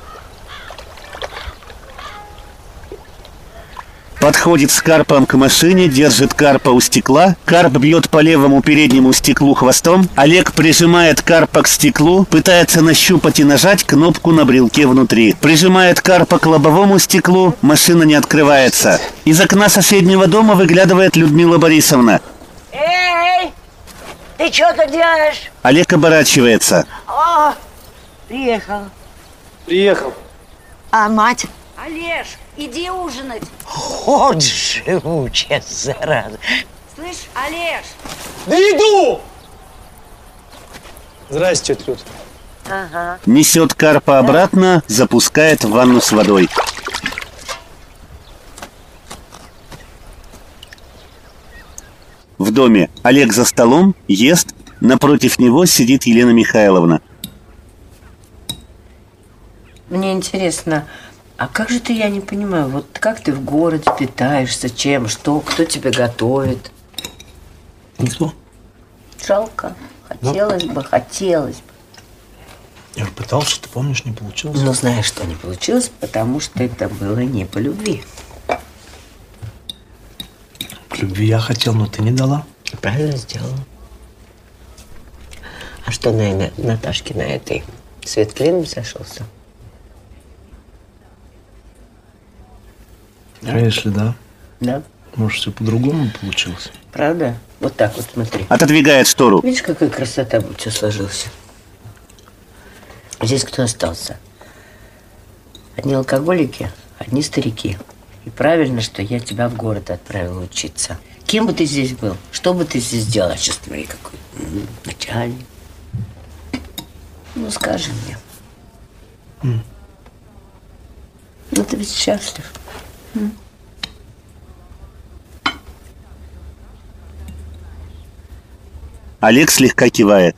Подходит с карпом к машине, держит карпа у стекла. Карп бьет по левому переднему стеклу хвостом. Олег прижимает карпа к стеклу, пытается нащупать и нажать кнопку на брелке внутри. Прижимает карпа к лобовому стеклу, машина не открывается. Из окна соседнего дома выглядывает Людмила Борисовна. Эй! Ты что тут делаешь? Олег оборачивается. О, приехал. Приехал. А мать? Олеж, иди ужинать. Вот живучая зараза. Слышь, Олеж. Да иду! Здрасте, тетя Люд. Ага. Несет карпа обратно, запускает в ванну с водой. В доме Олег за столом, ест, напротив него сидит Елена Михайловна. Мне интересно, а как же ты, я не понимаю, вот как ты в городе питаешься, чем, что, кто тебе готовит? Никто. Жалко. Хотелось бы. Я же пытался, ты помнишь, не получилось. Но знаешь, что не получилось, потому что это было не по любви. К любви я хотел, но ты не дала. Правильно сделала. А что, наверное, Наташке на этой свет клином сошелся? А если да? Да. Может, все по-другому получилось? Правда? Вот так вот, смотри. Отодвигает штору. Видишь, какая красота все сложилось? Здесь кто остался? Одни алкоголики, одни старики. И правильно, что я тебя в город отправила учиться. Кем бы ты здесь был? Что бы ты здесь делал? Сейчас смотри, какой начальник. Ну, скажи мне. Ну, ты ведь счастлив. Олег слегка кивает.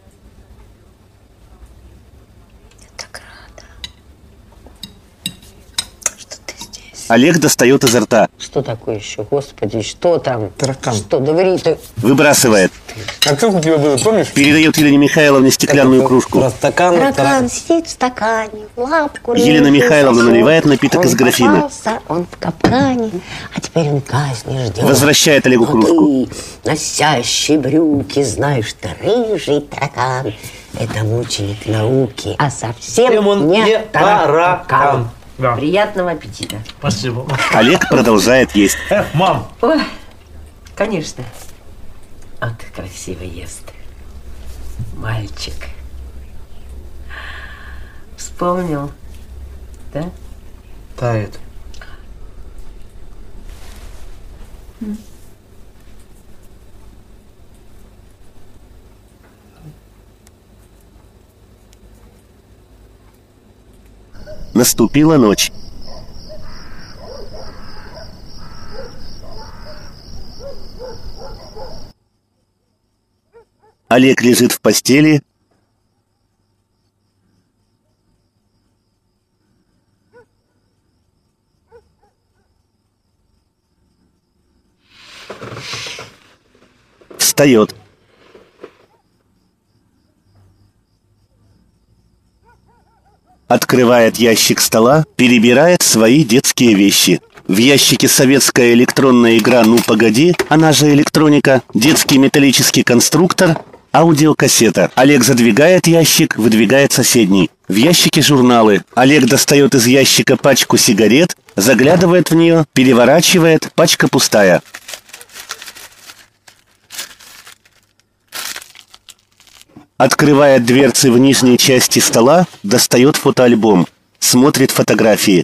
Олег достает изо рта. Что такое еще? Господи, что там? Таракан. Что, говори ты. Выбрасывает. А как у тебя было, помнишь? Передает Елене Михайловне стеклянную кружку. Таракан сидит в стакане, в лапку. Елена Михайловна наливает напиток из графина. Он в капкане, а теперь он казни ждет. Возвращает Олегу кружку. Ты, носящий брюки, знаешь, ты рыжий таракан. Это мученик науки, а совсем он не таракан. Да. Приятного аппетита. Спасибо. Олег продолжает есть. Мам. Ой, конечно. Вот красиво ест. Мальчик. Понял. Да? Тает. Наступила ночь. Олег лежит в постели. Встает. Открывает ящик стола, перебирает свои детские вещи. В ящике советская электронная игра «Ну погоди», она же электроника, детский металлический конструктор, аудиокассета. Олег задвигает ящик, выдвигает соседний. В ящике журналы. Олег достает из ящика пачку сигарет, заглядывает в нее, переворачивает, пачка пустая. Открывает дверцы в нижней части стола, достает фотоальбом, смотрит фотографии.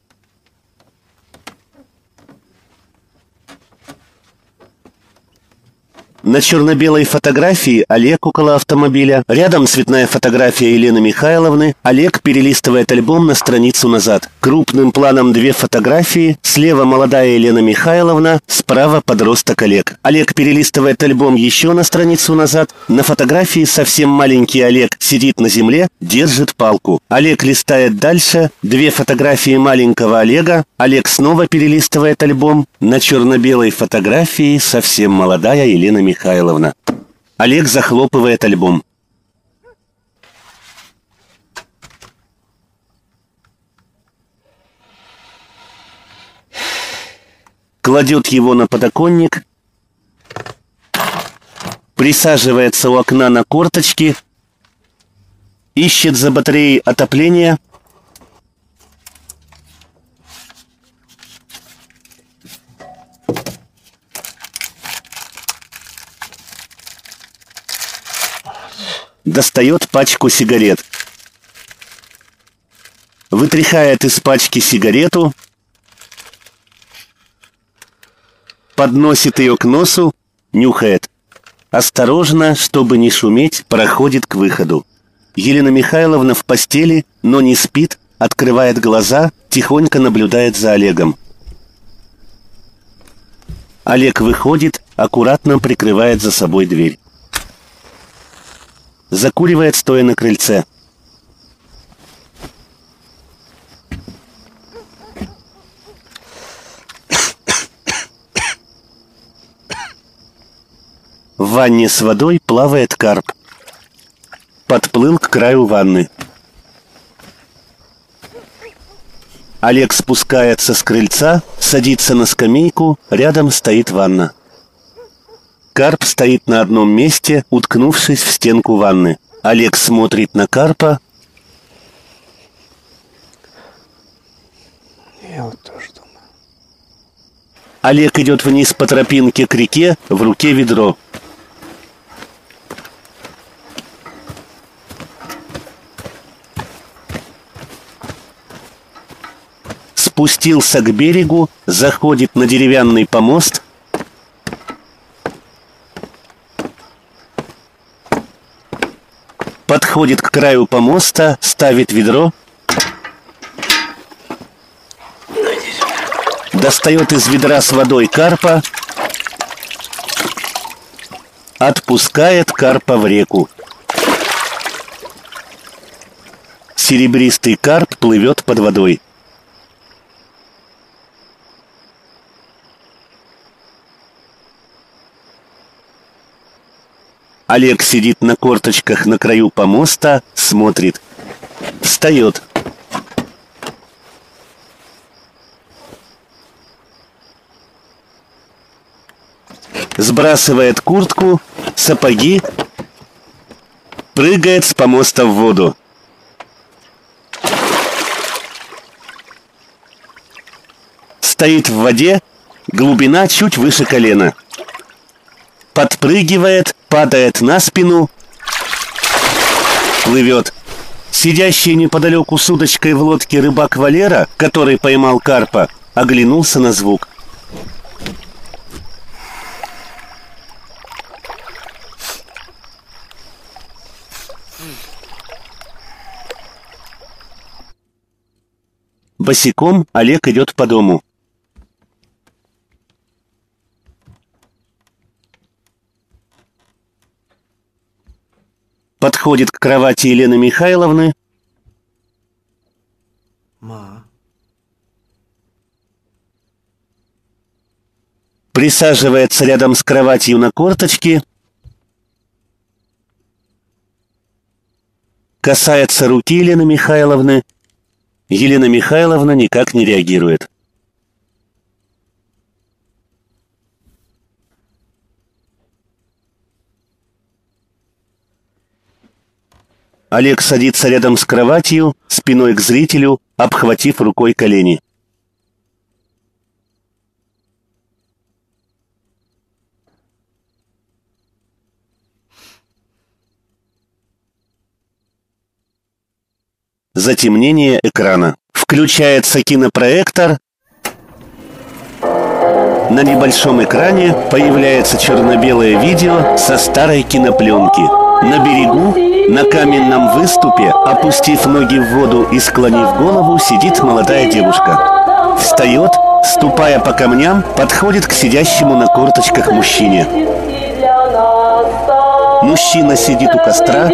На черно-белой фотографии Олег около автомобиля. Рядом цветная фотография Елены Михайловны. Олег перелистывает альбом на страницу назад. Крупным планом две фотографии. Слева молодая Елена Михайловна, справа подросток Олег. Олег перелистывает альбом еще на страницу назад. На фотографии совсем маленький Олег сидит на земле, держит палку. Олег листает дальше. Две фотографии маленького Олега. Олег снова перелистывает альбом. На черно-белой фотографии совсем молодая Елена Михайловна. Олег захлопывает альбом. Кладет его на подоконник, присаживается у окна на корточки, ищет за батареей отопления, достает пачку сигарет, вытряхает из пачки сигарету, подносит ее к носу, нюхает. Осторожно, чтобы не шуметь, проходит к выходу. Елена Михайловна в постели, но не спит, открывает глаза, тихонько наблюдает за Олегом. Олег выходит, аккуратно прикрывает за собой дверь. Закуривает, стоя на крыльце. В ванне с водой плавает карп. Подплыл к краю ванны. Олег спускается с крыльца, садится на скамейку, рядом стоит ванна. Карп стоит на одном месте, уткнувшись в стенку ванны. Олег смотрит на карпа. Я вот тоже думаю. Олег идет вниз по тропинке к реке, в руке ведро. Спустился к берегу, заходит на деревянный помост. Подходит к краю помоста, ставит ведро. Достает из ведра с водой карпа. Отпускает карпа в реку. Серебристый карп плывет под водой. Олег сидит на корточках на краю помоста, смотрит. Встает. Сбрасывает куртку, сапоги, прыгает с помоста в воду. Стоит в воде, глубина чуть выше колена. Подпрыгивает, падает на спину, плывет. Сидящий неподалеку с удочкой в лодке рыбак Валера, который поймал карпа, оглянулся на звук. Босиком Олег идет по дому. Подходит к кровати Елены Михайловны. Присаживается рядом с кроватью на корточки. Касается руки Елены Михайловны. Елена Михайловна никак не реагирует. Олег садится рядом с кроватью, спиной к зрителю, обхватив рукой колени. Затемнение экрана. Включается кинопроектор. На небольшом экране появляется черно-белое видео со старой кинопленки. На берегу, на каменном выступе, опустив ноги в воду и склонив голову, сидит молодая девушка. Встает, ступая по камням, подходит к сидящему на корточках мужчине. Мужчина сидит у костра.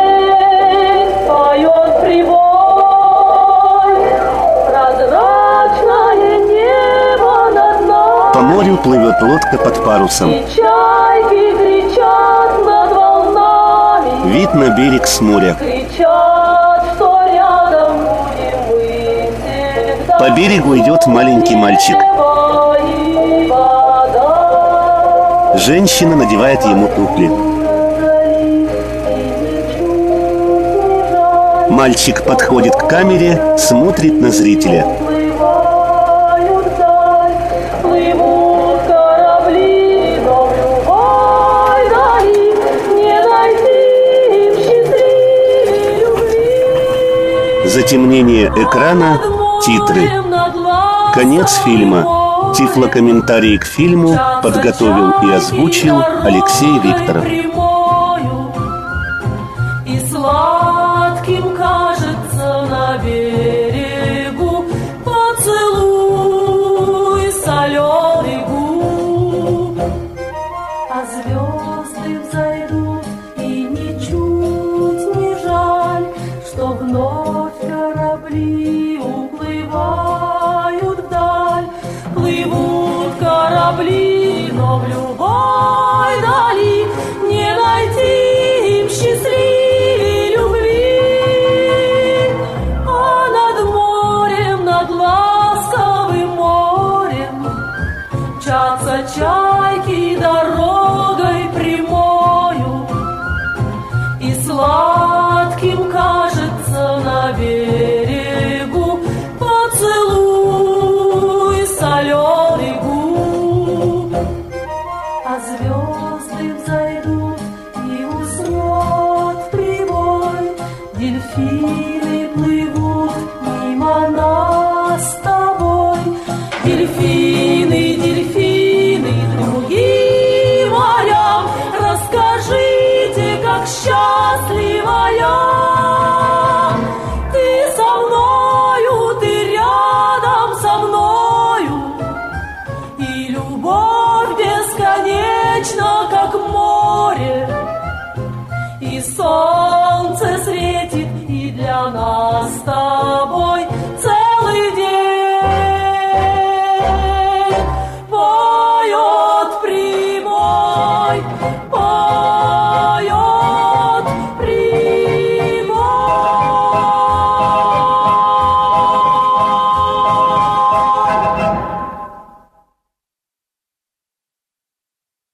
По морю плывет лодка под парусом. Вид на берег с моря. По берегу идет маленький мальчик. Женщина надевает ему туфли. Мальчик подходит к камере, смотрит на зрителя. Затемнение экрана, титры. Конец фильма. Тифлокомментарий к фильму подготовил и озвучил Алексей Викторов.